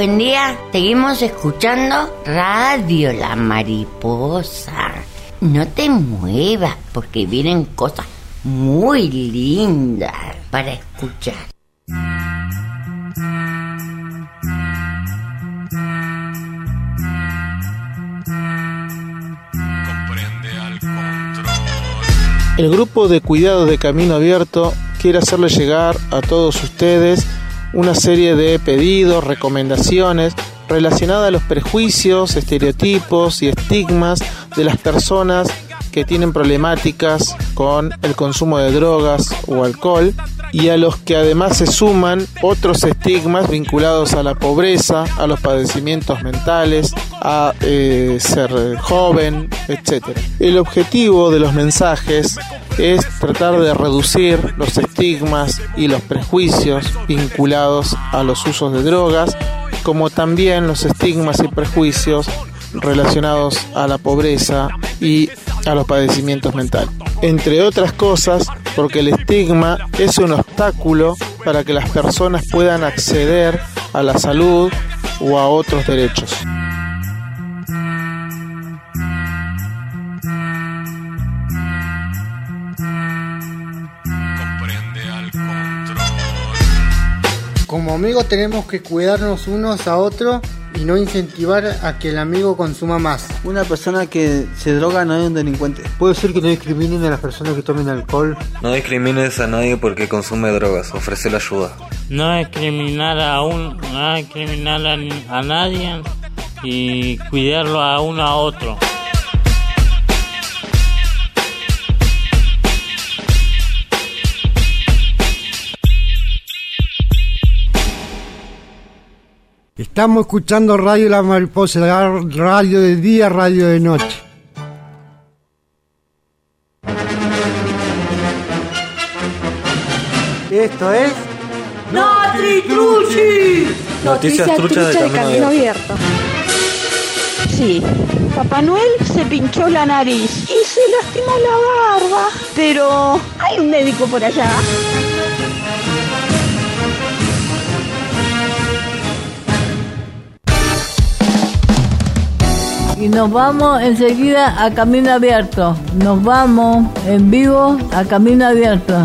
buen día. Seguimos escuchando Radio La Mariposa. No te muevas porque vienen cosas muy lindas para escuchar. El grupo de cuidados de Camino Abierto quiere hacerle llegar a todos ustedes una serie de pedidos, recomendaciones relacionadas a los prejuicios, estereotipos y estigmas de las personas que tienen problemáticas con el consumo de drogas o alcohol, y a los que además se suman otros estigmas vinculados a la pobreza, a los padecimientos mentales, a ser joven, etc. El objetivo de los mensajes es tratar de reducir los estigmas y los prejuicios vinculados a los usos de drogas, como también los estigmas y prejuicios relacionados a la pobreza y a los padecimientos mentales. Entre otras cosas, porque el estigma es un obstáculo para que las personas puedan acceder a la salud o a otros derechos. Como amigos tenemos que cuidarnos unos a otros y no incentivar a que el amigo consuma más. Una persona que se droga no es un delincuente. ¿Puede ser que no discriminen a las personas que tomen alcohol? No discrimines a nadie porque consume drogas, ofrecele ayuda. No discriminar a nadie y cuidarlo a uno a otro. Estamos escuchando Radio La Mariposa, la radio de día, radio de noche. Esto es Notritruchi. Noticias truchas de Camino Abierto. Sí, Papá Noel se pinchó la nariz y se lastimó la barba, pero hay un médico por allá. Y nos vamos enseguida a Camino Abierto. Nos vamos en vivo a Camino Abierto.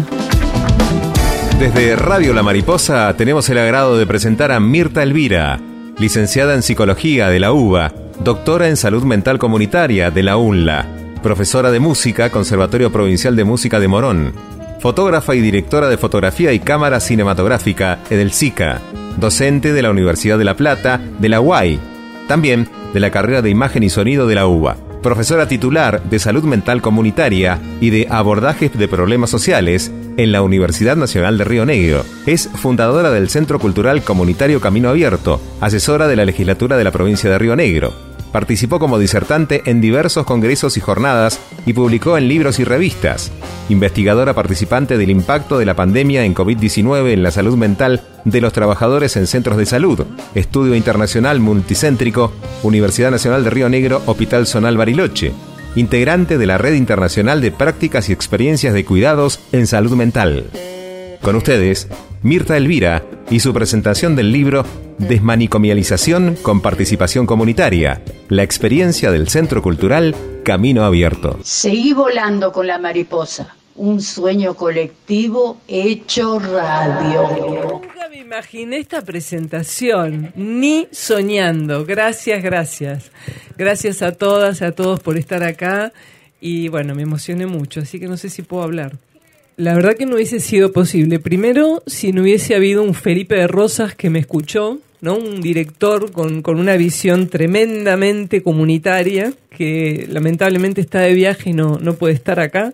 Desde Radio La Mariposa tenemos el agrado de presentar a Mirta Elvira, licenciada en Psicología de la UBA, doctora en Salud Mental Comunitaria de la UNLA, profesora de música, Conservatorio Provincial de Música de Morón, fotógrafa y directora de fotografía y cámara cinematográfica Edelsica, docente de la Universidad de La Plata, de la UAI, también de la carrera de Imagen y Sonido de la UBA, profesora titular de Salud Mental Comunitaria y de Abordajes de Problemas Sociales en la Universidad Nacional de Río Negro. Es fundadora del Centro Cultural Comunitario Camino Abierto, asesora de la Legislatura de la Provincia de Río Negro. Participó como disertante en diversos congresos y jornadas y publicó en libros y revistas. Investigadora participante del impacto de la pandemia en COVID-19 en la salud mental de los trabajadores en centros de salud. Estudio Internacional Multicéntrico, Universidad Nacional de Río Negro, Hospital Zonal Bariloche. Integrante de la Red Internacional de Prácticas y Experiencias de Cuidados en Salud Mental. Con ustedes, Mirta Elvira y su presentación del libro Desmanicomialización con participación comunitaria, la experiencia del Centro Cultural Camino Abierto. Seguí volando con la mariposa, un sueño colectivo hecho radio. Nunca me imaginé esta presentación, ni soñando. Gracias, gracias. Gracias a todas, a todos por estar acá. Y bueno, me emocioné mucho, así que no sé si puedo hablar. La verdad que no hubiese sido posible. Primero, si no hubiese habido un Felipe de Rosas que me escuchó, ¿no? Un director con una visión tremendamente comunitaria, que lamentablemente está de viaje y no puede estar acá.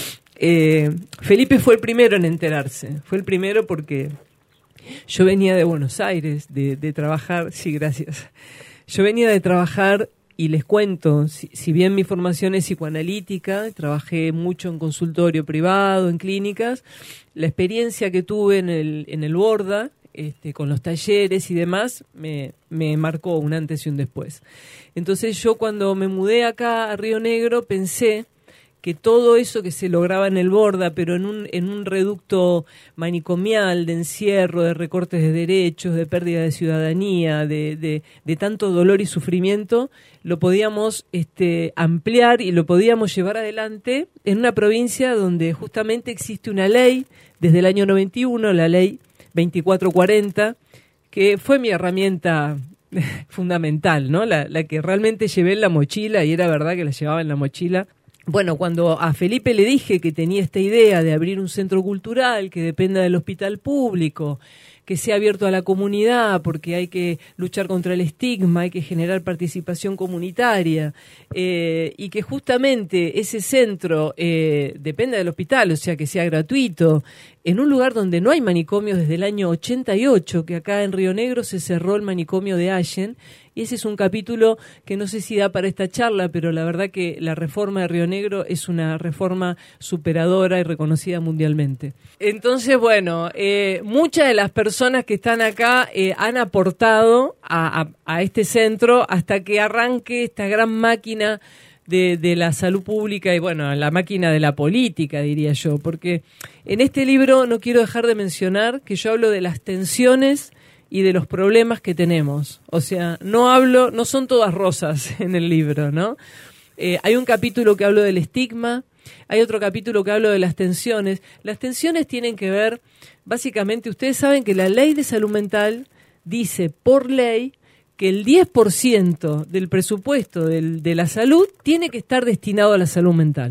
Felipe fue el primero en enterarse. Fue el primero porque yo venía de Buenos Aires, de trabajar. Sí, gracias. Yo venía de trabajar. Y les cuento, si bien mi formación es psicoanalítica, trabajé mucho en consultorio privado, en clínicas, la experiencia que tuve en el Borda, con los talleres y demás, me marcó un antes y un después. Entonces yo cuando me mudé acá a Río Negro pensé que todo eso que se lograba en el Borda, pero en un reducto manicomial de encierro, de recortes de derechos, de pérdida de ciudadanía, de tanto dolor y sufrimiento, lo podíamos ampliar y lo podíamos llevar adelante en una provincia donde justamente existe una ley desde el año 91, la ley 2440, que fue mi herramienta fundamental, ¿no? La que realmente llevé en la mochila, y era verdad que la llevaba en la mochila. Bueno, cuando a Felipe le dije que tenía esta idea de abrir un centro cultural que dependa del hospital público, que sea abierto a la comunidad, porque hay que luchar contra el estigma, hay que generar participación comunitaria, y que justamente ese centro dependa del hospital, o sea, que sea gratuito, en un lugar donde no hay manicomio desde el año 88, que acá en Río Negro se cerró el manicomio de Allen, y ese es un capítulo que no sé si da para esta charla, pero la verdad que la reforma de Río Negro es una reforma superadora y reconocida mundialmente. Entonces, bueno, muchas de las personas que están acá han aportado a este centro hasta que arranque esta gran máquina de la salud pública y, bueno, la máquina de la política, diría yo, porque en este libro no quiero dejar de mencionar que yo hablo de las tensiones y de los problemas que tenemos. O sea, no son todas rosas en el libro, ¿no? Hay un capítulo que hablo del estigma, hay otro capítulo que hablo de las tensiones. Las tensiones tienen que ver, básicamente, ustedes saben que la ley de salud mental dice por ley que el 10% del presupuesto de la salud tiene que estar destinado a la salud mental.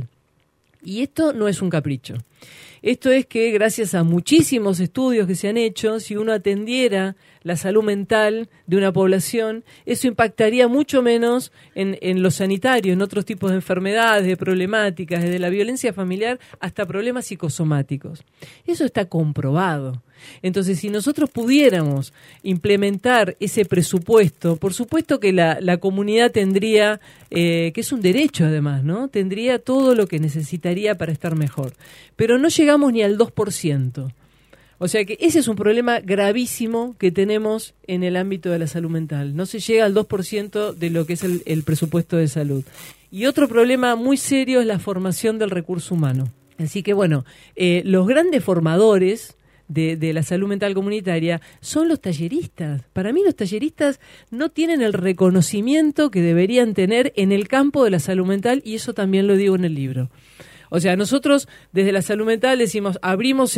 Y esto no es un capricho. Esto es que gracias a muchísimos estudios que se han hecho, si uno atendiera la salud mental de una población, eso impactaría mucho menos en lo sanitario, en otros tipos de enfermedades, de problemáticas, desde la violencia familiar hasta problemas psicosomáticos. Eso está comprobado. Entonces, si nosotros pudiéramos implementar ese presupuesto, por supuesto que la comunidad tendría, que es un derecho además, ¿no? Tendría todo lo que necesitaría para estar mejor. Pero no llegamos ni al 2%. O sea que ese es un problema gravísimo que tenemos en el ámbito de la salud mental. No se llega al 2% de lo que es el presupuesto de salud. Y otro problema muy serio es la formación del recurso humano. Así que, bueno, los grandes formadores de la salud mental comunitaria son los talleristas. Para mí los talleristas no tienen el reconocimiento que deberían tener en el campo de la salud mental, y eso también lo digo en el libro. O sea, nosotros desde la salud mental decimos, abrimos,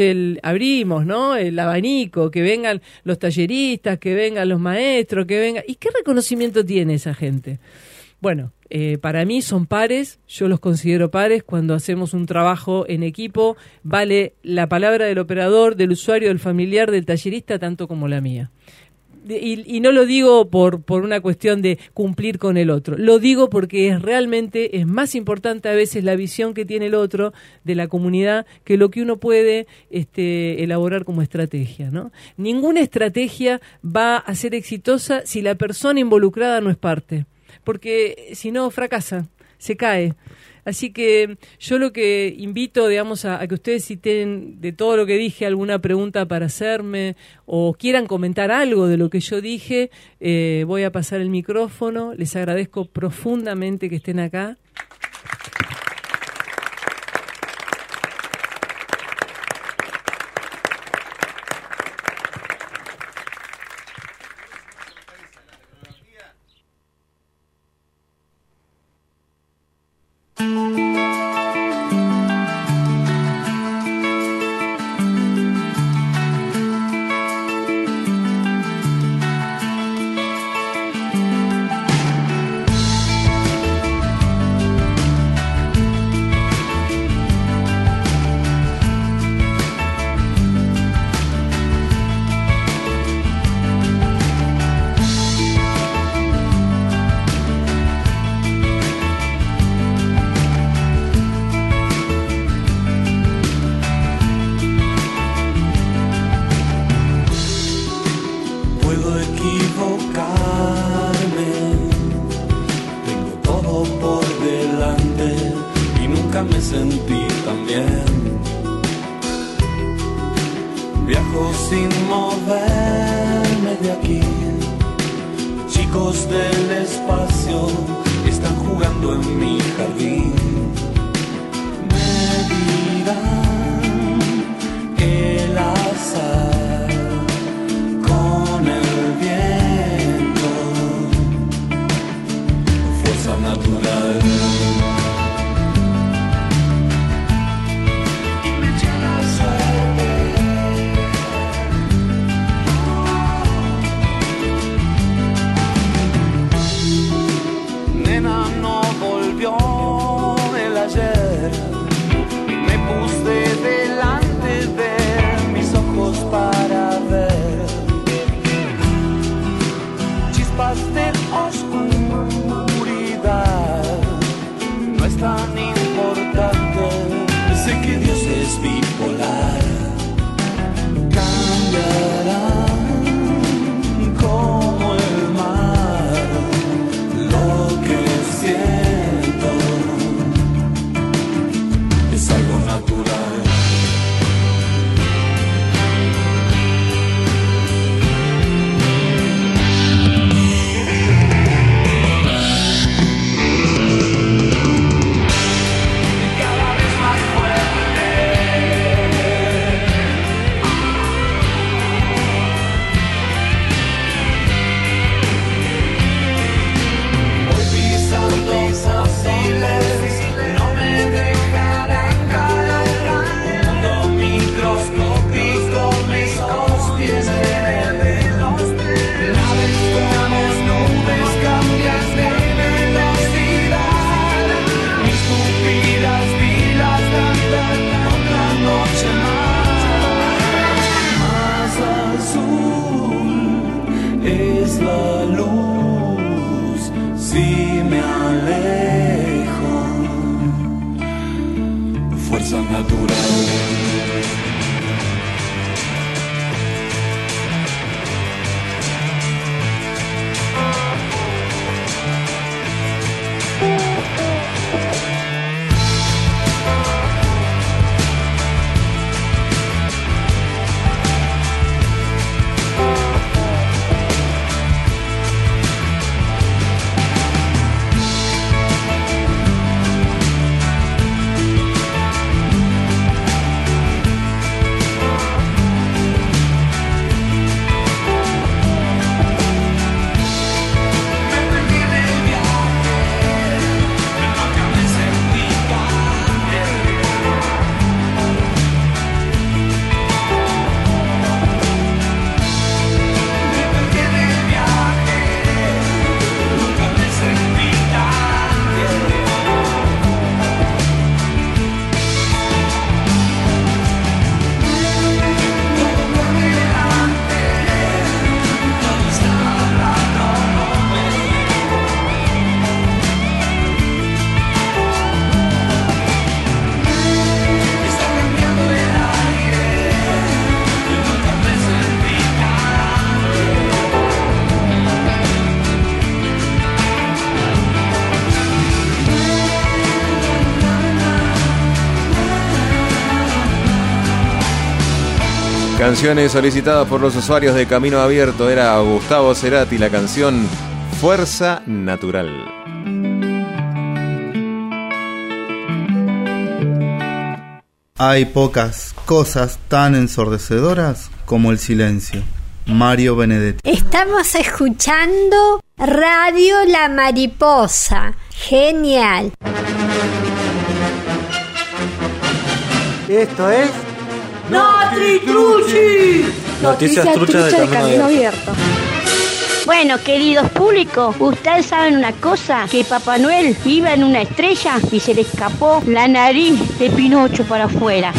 ¿no? El abanico, que vengan los talleristas, que vengan los maestros, que vengan. ¿Y qué reconocimiento tiene esa gente? Bueno, para mí son pares, yo los considero pares. Cuando hacemos un trabajo en equipo, vale la palabra del operador, del usuario, del familiar, del tallerista, tanto como la mía. Y no lo digo por una cuestión de cumplir con el otro, lo digo porque realmente es más importante a veces la visión que tiene el otro de la comunidad que lo que uno puede elaborar como estrategia, ¿no? Ninguna estrategia va a ser exitosa si la persona involucrada no es parte, porque si no fracasa, se cae. Así que yo lo que invito, digamos, a que ustedes, si tienen de todo lo que dije alguna pregunta para hacerme o quieran comentar algo de lo que yo dije, voy a pasar el micrófono. Les agradezco profundamente que estén acá. el azar con el viento, fuerza natural. Nena, no volvió el ayer. Me puse delante de mis ojos para ver chispas de oscuridad. No es tan importante. Sé que Dios es bipolar. Cambiarán como el mar. Lo que siento es algo natural. Cada vez más fuerte. Voy pisando fósiles, no me dejarán caer. Mundo microscópico, mis ojos tienen naves como nubes, cambian de velocidad. Mis pupilas vilas cantan otra noche más. Más azul es la luz si me alejo. Fuerza natural. Canciones solicitadas por los usuarios de Camino Abierto. Era Gustavo Cerati, la canción Fuerza Natural. Hay pocas cosas tan ensordecedoras como el silencio. Mario Benedetti. Estamos escuchando Radio La Mariposa. Genial. Esto es Notritruchi. Noticias truchas de Camino Abierto. Bueno, queridos públicos, ustedes saben una cosa, que Papá Noel iba en una estrella y se le escapó la nariz de Pinocho para afuera.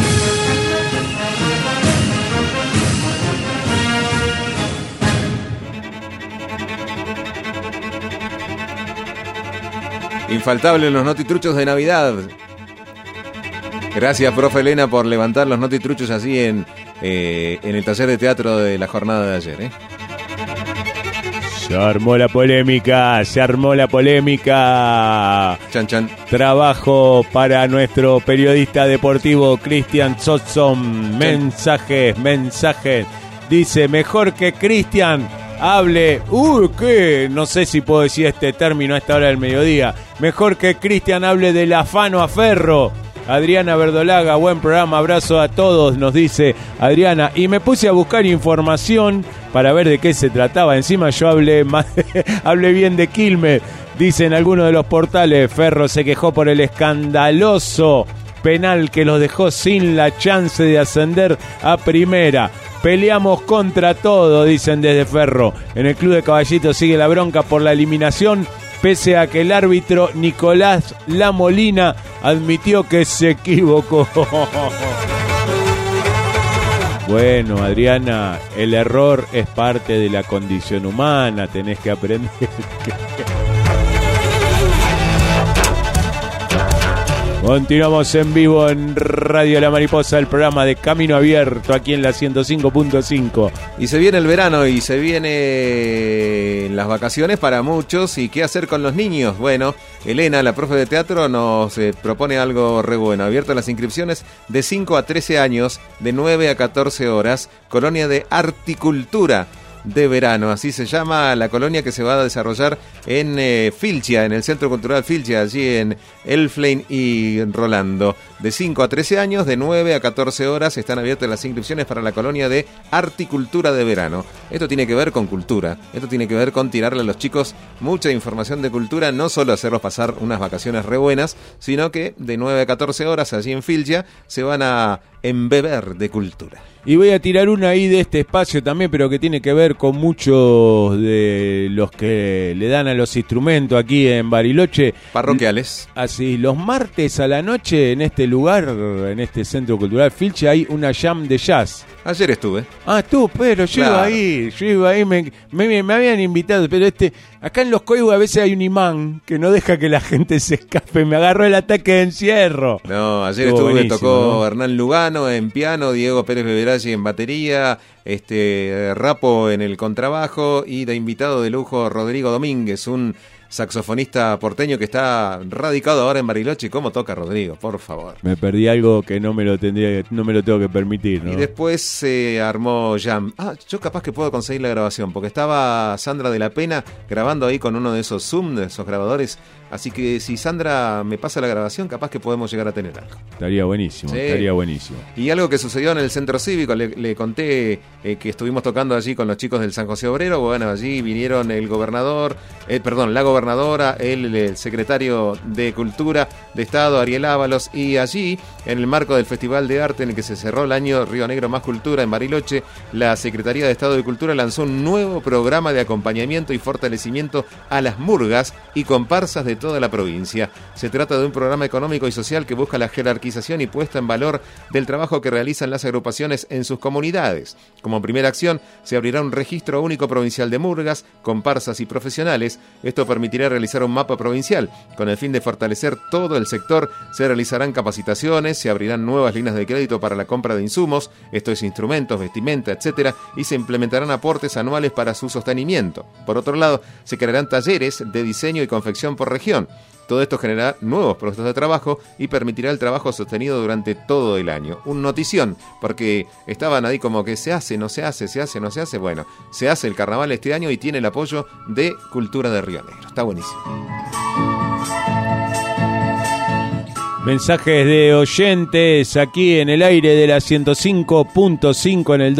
Infaltable en los notitruchos de Navidad. Gracias, profe Elena, por levantar los notitruchos así en el taller de teatro de la jornada de ayer. Se armó la polémica, Chan, chan. Trabajo para nuestro periodista deportivo Cristian Sotson. Mensajes. Dice, mejor que Cristian hable... ¿qué? No sé si puedo decir este término a esta hora del mediodía. Mejor que Cristian hable del afano a Ferro. Adriana Verdolaga, buen programa, abrazo a todos, nos dice Adriana. Y me puse a buscar información para ver de qué se trataba. Encima yo hablé bien de Quilmes. Dicen algunos de los portales, Ferro se quejó por el escandaloso penal que los dejó sin la chance de ascender a primera. Peleamos contra todo, dicen desde Ferro. En el Club de Caballitos sigue la bronca por la eliminación, pese a que el árbitro Nicolás Lamolina admitió que se equivocó. Bueno, Adriana, el error es parte de la condición humana, tenés que aprender. Continuamos en vivo en Radio La Mariposa, el programa de Camino Abierto, aquí en la 105.5. Y se viene el verano y se vienen las vacaciones para muchos. ¿Y qué hacer con los niños? Bueno, Elena, la profe de teatro, nos propone algo re bueno. Abiertas las inscripciones de 5 a 13 años, de 9 a 14 horas, colonia de Articultura de verano, así se llama la colonia que se va a desarrollar en Filchia, en el Centro Cultural Filchia, allí en Elflein y Rolando. De 5 a 13 años, de 9 a 14 horas, están abiertas las inscripciones para la colonia de Articultura de verano. Esto tiene que ver con cultura, esto tiene que ver con tirarle a los chicos mucha información de cultura, no solo hacerlos pasar unas vacaciones re buenas, sino que de 9 a 14 horas allí en Filchia se van a embeber de cultura. Y voy a tirar una ahí de este espacio también, pero que tiene que ver con muchos de los que le dan a los instrumentos aquí en Bariloche. Parroquiales. Así, los martes a la noche en este lugar, en este Centro Cultural Filche, hay una jam de jazz. Ayer estuve. Ah, tú, pero yo iba ahí, me habían invitado, pero acá en Los Coibos a veces hay un imán que no deja que la gente se escape, me agarró el ataque de encierro. No, ayer estuve, tocó, ¿no? Hernán Lugano en piano, Diego Pérez Beberaggi en batería, Rapo en el contrabajo y de invitado de lujo Rodrigo Domínguez, un saxofonista porteño que está radicado ahora en Bariloche. ¿Cómo toca Rodrigo? Por favor. Me perdí algo que no me lo tengo que permitir, ¿no? Y después se armó jam. Yo capaz que puedo conseguir la grabación, porque estaba Sandra de la Pena grabando ahí con uno de esos Zoom, de esos grabadores. Así que si Sandra me pasa la grabación, capaz que podemos llegar a tener algo. Estaría buenísimo, sí. Estaría buenísimo. Y algo que sucedió en el Centro Cívico, le conté que estuvimos tocando allí con los chicos del San José Obrero. Bueno, allí vinieron el gobernador, la gobernadora, el secretario de Cultura de Estado, Ariel Ábalos, y allí, en el marco del Festival de Arte en el que se cerró el año Río Negro Más Cultura en Bariloche, la Secretaría de Estado de Cultura lanzó un nuevo programa de acompañamiento y fortalecimiento a las murgas y comparsas de toda la provincia. Se trata de un programa económico y social que busca la jerarquización y puesta en valor del trabajo que realizan las agrupaciones en sus comunidades. Como primera acción, se abrirá un registro único provincial de murgas, comparsas y profesionales. Esto permitirá realizar un mapa provincial. Con el fin de fortalecer todo el sector, se realizarán capacitaciones, se abrirán nuevas líneas de crédito para la compra de insumos, esto es instrumentos, vestimenta, etcétera, y se implementarán aportes anuales para su sostenimiento. Por otro lado, se crearán talleres de diseño y confección por región. Todo esto generará nuevos puestos de trabajo y permitirá el trabajo sostenido durante todo el año. Un notición, porque estaban ahí como que se hace, no se hace, se hace, no se hace. Bueno, se hace el carnaval este año y tiene el apoyo de Cultura de Río Negro. Está buenísimo. Mensajes de oyentes aquí en el aire de la 105.5 en el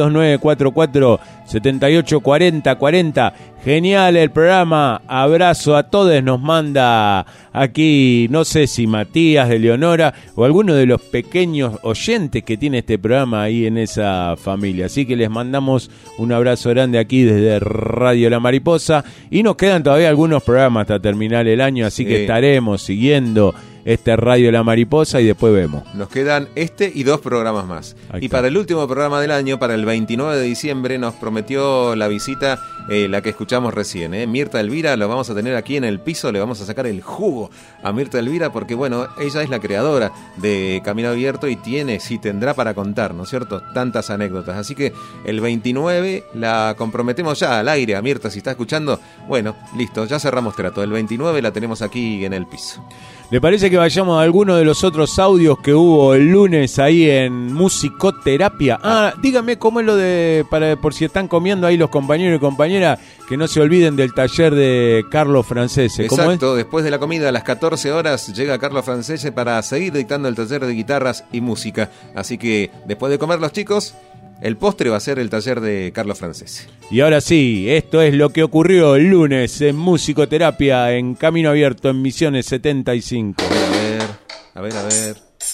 2944-784040. Genial el programa, abrazo a todos, nos manda aquí, no sé si Matías de Leonora o alguno de los pequeños oyentes que tiene este programa ahí en esa familia. Así que les mandamos un abrazo grande aquí desde Radio La Mariposa y nos quedan todavía algunos programas hasta terminar el año, así que estaremos siguiendo Radio La Mariposa y después vemos. Nos quedan y 2 programas más. Y para el último programa del año, para el 29 de diciembre, nos prometió la visita, la que escuchamos recién, Mirta Elvira. Lo vamos a tener aquí en el piso, le vamos a sacar el jugo a Mirta Elvira porque, bueno, ella es la creadora de Camino Abierto y tendrá para contar, ¿no es cierto?, tantas anécdotas. Así que el 29 la comprometemos ya al aire a Mirta, si está escuchando. Bueno, listo, ya cerramos trato. El 29 la tenemos aquí en el piso. ¿Le parece que vayamos a alguno de los otros audios que hubo el lunes ahí en Musicoterapia? Dígame cómo es lo de, por si están comiendo ahí los compañeros y compañeras, que no se olviden del taller de Carlos Francese. ¿Cómo Exacto, después de la comida a las 14 horas llega Carlos Francese para seguir dictando el taller de guitarras y música. Así que después de comer los chicos, el postre va a ser el taller de Carlos Francese. Y ahora sí, esto es lo que ocurrió el lunes en Musicoterapia en Camino Abierto en Misiones 75. A ver.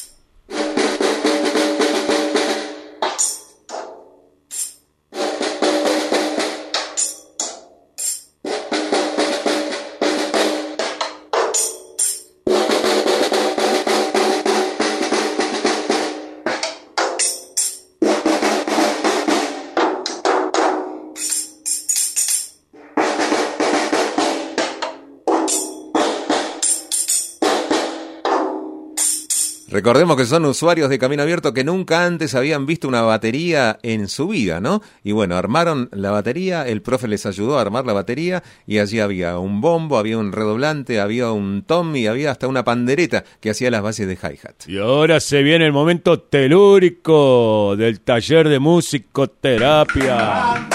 Recordemos que son usuarios de Camino Abierto que nunca antes habían visto una batería en su vida, ¿no? Y bueno, armaron la batería, el profe les ayudó a armar la batería y allí había un bombo, había un redoblante, había un tom y había hasta una pandereta que hacía las bases de hi-hat. Y ahora se viene el momento telúrico del taller de Musicoterapia.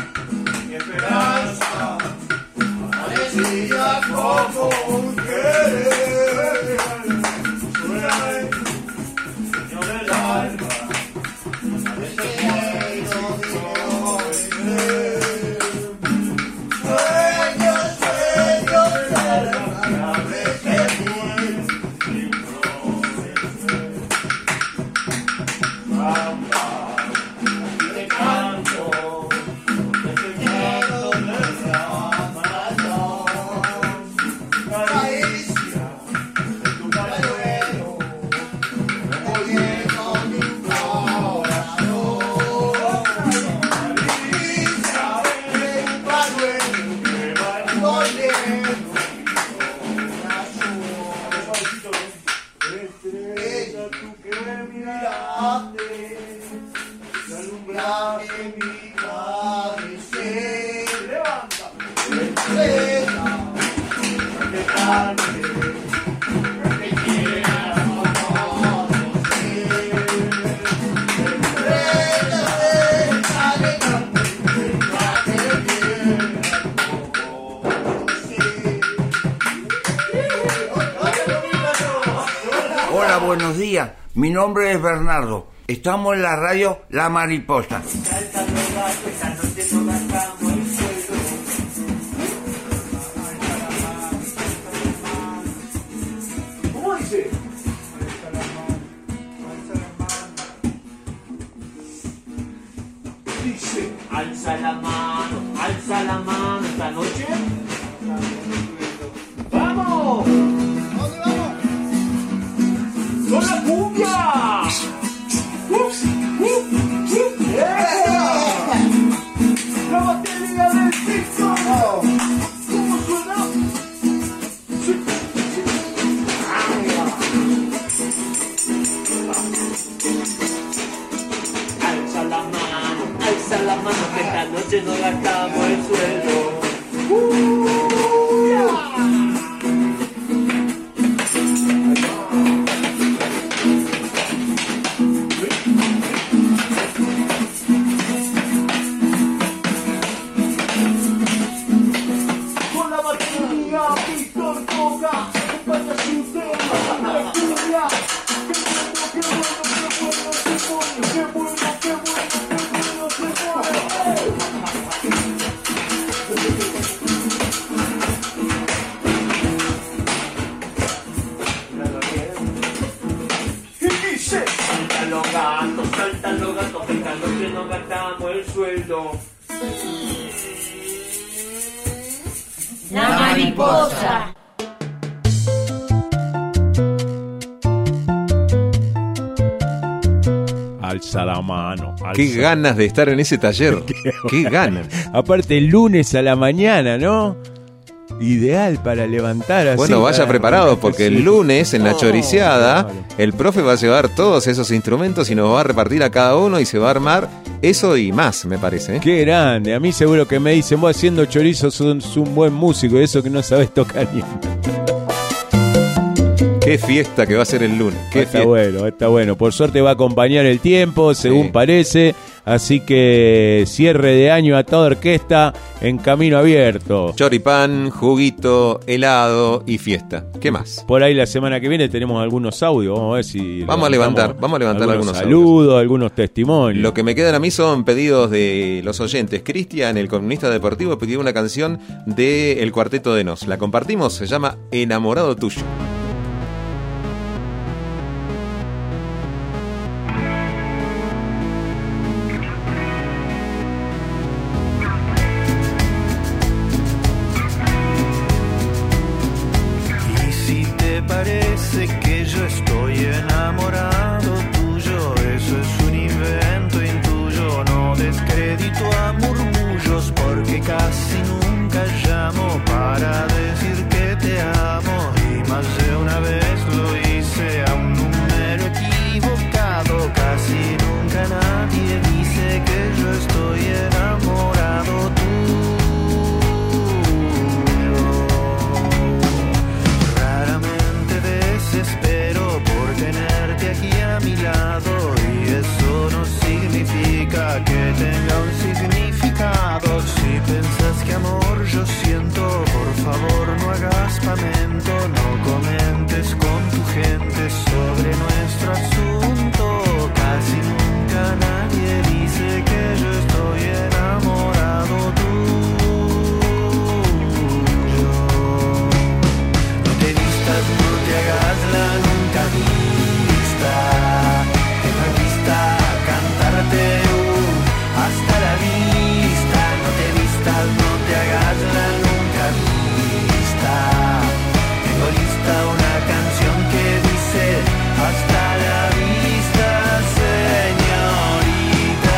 Hola, buenos días. Mi nombre es Bernardo. Estamos en la radio La Mariposa. ¿Cómo dice? Dice, alza la mano esta noche. ¡Vamos! ¿Dónde vamos? ¡Con la cumbia! ¡Ups! ¡La batería del TikTok! ¿Cómo suena? Sí. Alza la mano que esta noche no gastamos el sueldo. Con la batería, Víctor toca, acompaña su tema, la cumbia. Qué bueno se pone, qué bueno se pone. Y dice, saltan los gatos, que esta noche no gastamos el sueldo. La mariposa. Alza la mano. Qué ganas de estar en ese taller. Qué ganas. Aparte, el lunes a la mañana, ¿no? Ideal para levantar así. Bueno, vaya preparado porque el lunes en la choriceada vale. el profe va a llevar todos esos instrumentos y nos va a repartir a cada uno y se va a armar eso y más, me parece. Qué grande. A mí seguro que me dicen, vos haciendo chorizo sos un buen músico y eso que no sabes tocar ni. Qué fiesta que va a ser el lunes. Qué Está bueno, está bueno. Por suerte va a acompañar el tiempo, según parece. Así que cierre de año a toda orquesta en Camino Abierto. Choripán, juguito, helado y fiesta. ¿Qué más? Por ahí la semana que viene tenemos algunos audios. Vamos a ver si Vamos a levantar algunos saludos, algunos testimonios. Lo que me quedan a mí son pedidos de los oyentes. Cristian, el columnista deportivo, pidió una canción de El Cuarteto de Nos. La compartimos, se llama Enamorado Tuyo. Parece que yo estoy enamorado tuyo, eso es un invento intuyo, no descrédito a murmullos porque casi nunca llamo para decir que te amo y más de una vez lo hice a un número equivocado, casi nunca nadie dice que yo estoy enamorado tuyo. Espero por tenerte aquí a mi lado y eso no significa que tenga un significado. Si piensas que amor yo siento, por favor no hagas pamento, no comentes con tu gente sobre nuestro asunto. Casi nunca nadie dice que yo estoy enamorado tuyo. No te vistas, no te hagas la nunca vista, tengo en vista cantarte hasta la vista. No te vistas, no te hagas la nunca vista, tengo lista una canción que dice hasta la vista, señorita.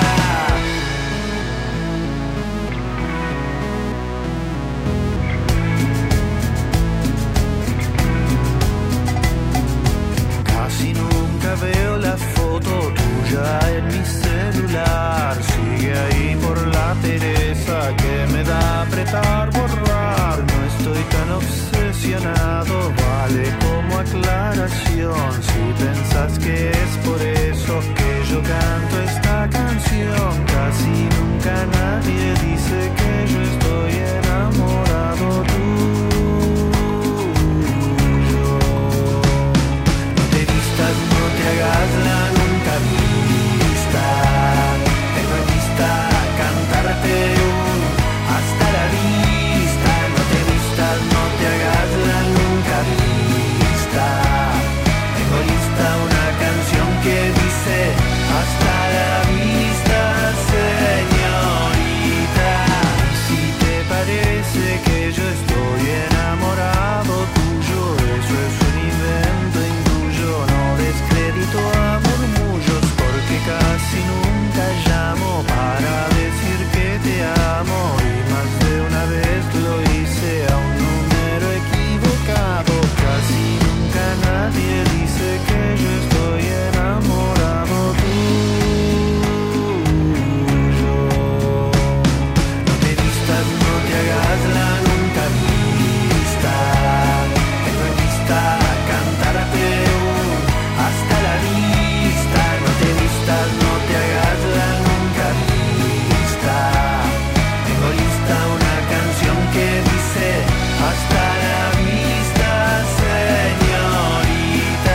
Casi nunca veo la foto tuya en mi celular, sigue ahí por la pereza que me da apretar borrar. No estoy tan obsesionado, vale como aclaración. Si pensás que es por eso que yo canto esta canción, casi nunca nadie dice que yo estoy enamorado tuyo. No te hagas la nunca vista, tengo en vista cantarte hasta la vista. No te vistas, no te hagas la nunca vista, tengo lista una canción que dice hasta la vista, señorita. Si te parece que yo estoy enamorado tuyo, eso es un invento intuyo, no descrédito a murmullos porque casi nunca llamo para decir que te amo y más de una vez lo hice a un número equivocado. Casi nunca nadie dice que yo estoy enamorado tuyo. No te vistas, no te hagas la nunca vista, tengo en vista cantarte hasta la vista. No te vistas, no te hagas la nunca vista, tengo lista una canción que dice hasta la vista, señorita.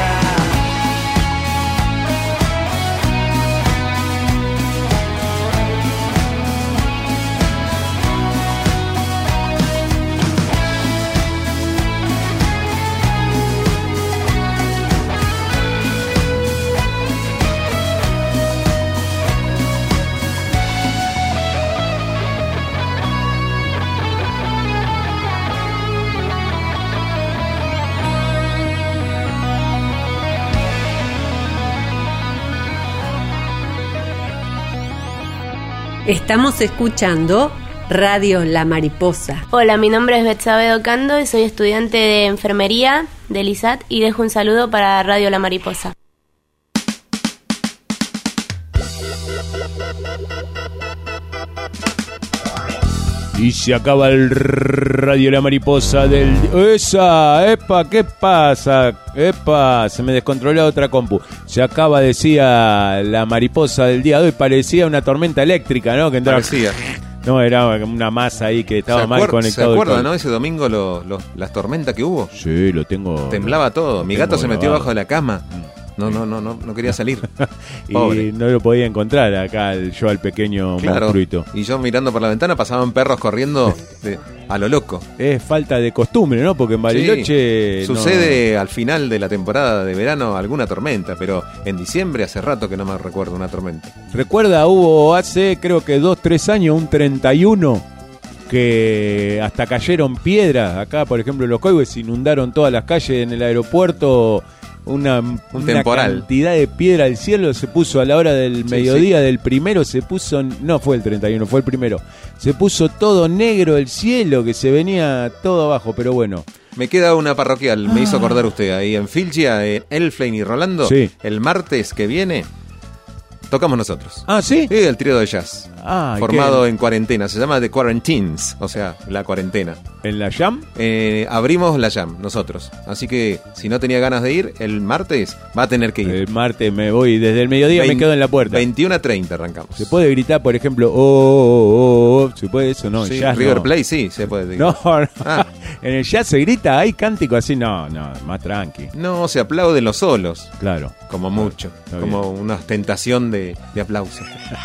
Estamos escuchando Radio La Mariposa. Hola, mi nombre es Betsabe Docando y soy estudiante de enfermería del ISAT y dejo un saludo para Radio La Mariposa. Y se acaba el Radio La Mariposa del... ¡Epa! ¿Qué pasa? ¡Epa! Se me descontroló otra compu. Se acaba, decía, La Mariposa del día de hoy. Parecía una tormenta eléctrica, ¿no? Que entraba... Parecía. No, era una masa ahí que estaba mal conectado. ¿Se acuerda, no? Ese domingo las tormentas que hubo. Sí, lo tengo. Temblaba todo. Mi gato se metió bajo de la cama. No quería salir. Y no lo podía encontrar acá yo al pequeño monstruito. Y yo mirando por la ventana pasaban perros corriendo a lo loco. Es falta de costumbre, ¿no? Porque en Bariloche... Sí. Sucede al final de la temporada de verano alguna tormenta, pero en diciembre hace rato que no me recuerdo una tormenta. Recuerda, hubo hace creo que 2-3 años un 31 que hasta cayeron piedras. Acá, por ejemplo, en Los Coihues se inundaron todas las calles en el aeropuerto. Una temporal. Cantidad de piedra al cielo se puso a la hora del mediodía del primero, se puso, no fue el 31, fue el primero, se puso todo negro el cielo, que se venía todo abajo, pero bueno. Me queda una parroquial, me hizo acordar usted, ahí en Filgia, en Elflein y Rolando, el martes que viene tocamos nosotros. ¿Ah, sí? Sí, el trío de jazz. Formado en cuarentena. Se llama The Quarantines, o sea, la cuarentena. ¿En la Jam? Abrimos la Jam, nosotros. Así que, si no tenía ganas de ir, el martes va a tener que ir. El martes me voy, desde el mediodía me quedo en la puerta. 21:30 arrancamos. ¿Se puede gritar, por ejemplo, ¿se puede eso? No, sí, en jazz River no. Plate sí, se puede. No. En el jazz se grita, hay cántico así, no, más tranqui. No, se aplauden los solos. Claro. Como mucho, como una ostentación de aplauso.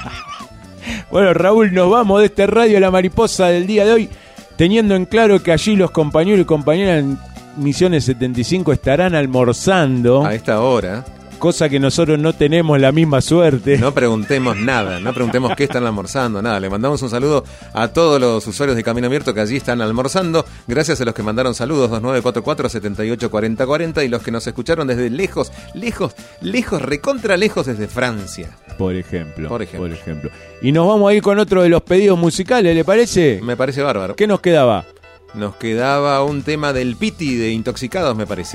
Bueno, Raúl, nos vamos de este Radio La Mariposa del día de hoy, teniendo en claro que allí los compañeros y compañeras en Misiones 75 estarán almorzando. A esta hora. Cosa que nosotros no tenemos la misma suerte. No preguntemos nada, no preguntemos qué están almorzando, nada. Le mandamos un saludo a todos los usuarios de Camino Abierto que allí están almorzando. Gracias a los que mandaron saludos, 2944-784040, y los que nos escucharon desde lejos, recontra lejos desde Francia. Por ejemplo. Y nos vamos a ir con otro de los pedidos musicales, ¿le parece? Me parece bárbaro. ¿Qué nos quedaba? Nos quedaba un tema del Piti de Intoxicados, me parece.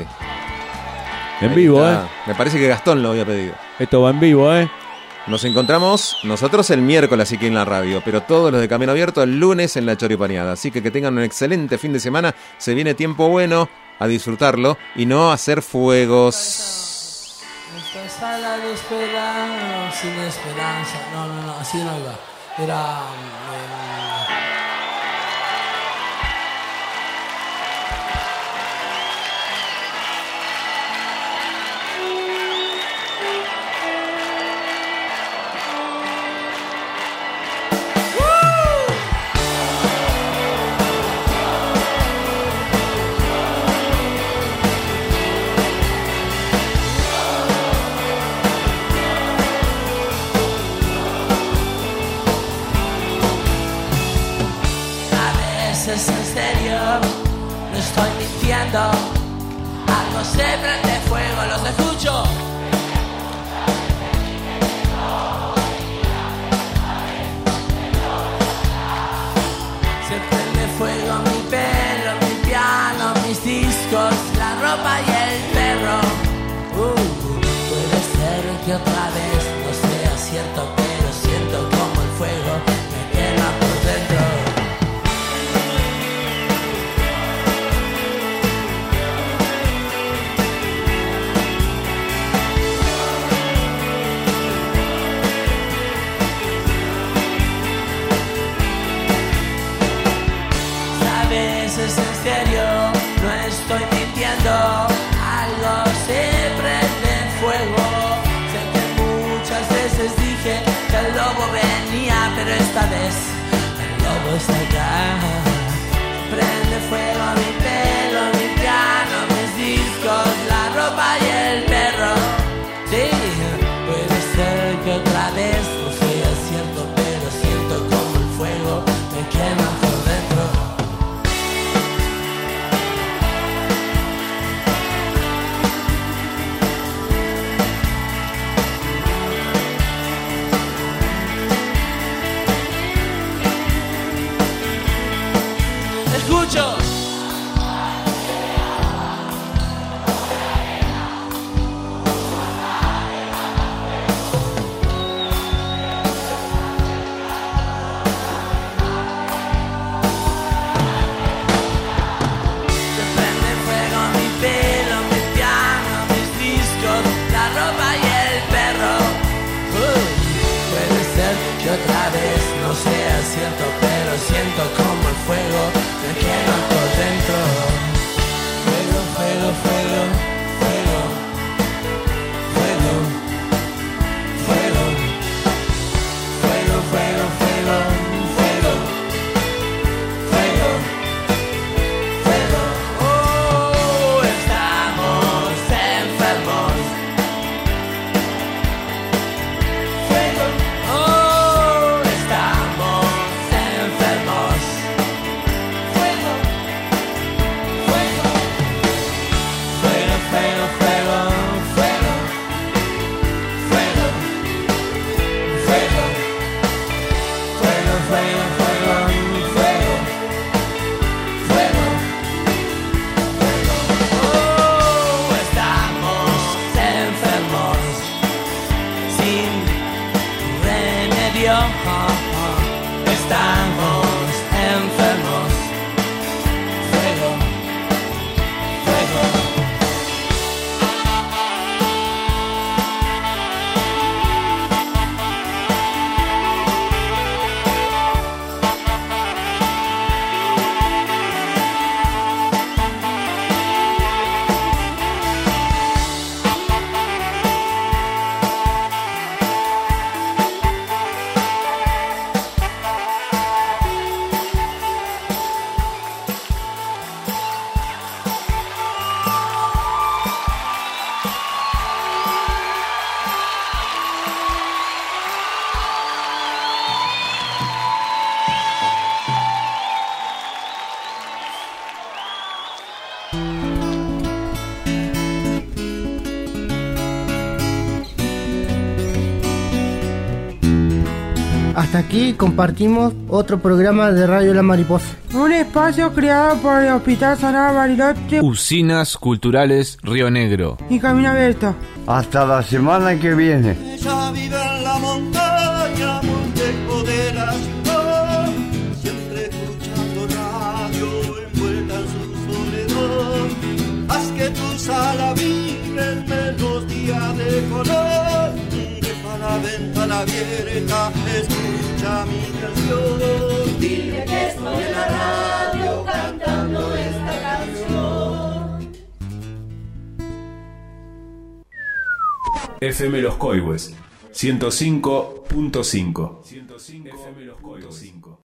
En vivo, Me parece que Gastón lo había pedido. Esto va en vivo, Nos encontramos nosotros el miércoles aquí en la radio, pero todos los de Camino Abierto el lunes en la Choripaneada. Así que tengan un excelente fin de semana. Se viene tiempo bueno, a disfrutarlo y no a hacer fuegos. Esta sala de espera sin esperanza. No, así no iba. Era... Es en serio, no estoy mintiendo. Algo se prende fuego, los escucho. Se prende fuego mi pelo, mi piano, mis discos, la ropa y el perro. Puede ser que otra vez no sea cierto, pero siento como el fuego me quema por dentro. Es en serio, no estoy mintiendo. Algo se prende fuego. Sé que muchas veces dije que el lobo venía, pero esta vez el lobo está acá. Prende fuego mi pelo, mi piano, mis discos, la ropa y el perro. Sí, puede ser que otra vez no sea cierto, pero siento como el fuego me quema por dentro. Escucho Estamos enfermos. Fuego, fuego. Hasta aquí compartimos otro programa de Radio La Mariposa. Un espacio creado por el Hospital Sagrado Bariloche Usinas Culturales Río Negro y Camino Abierto. Hasta la semana que viene. Ella vive en la montaña, muy lejos de la ciudad, siempre escuchando radio, envuelta en su soledad. Haz que tu sala vibre en melodía de color, deja la ventana abierta, escucha mi canción. Dile que estoy en la radio cantando esta canción. FM Los Coihues 105.5. FM Los Coihues.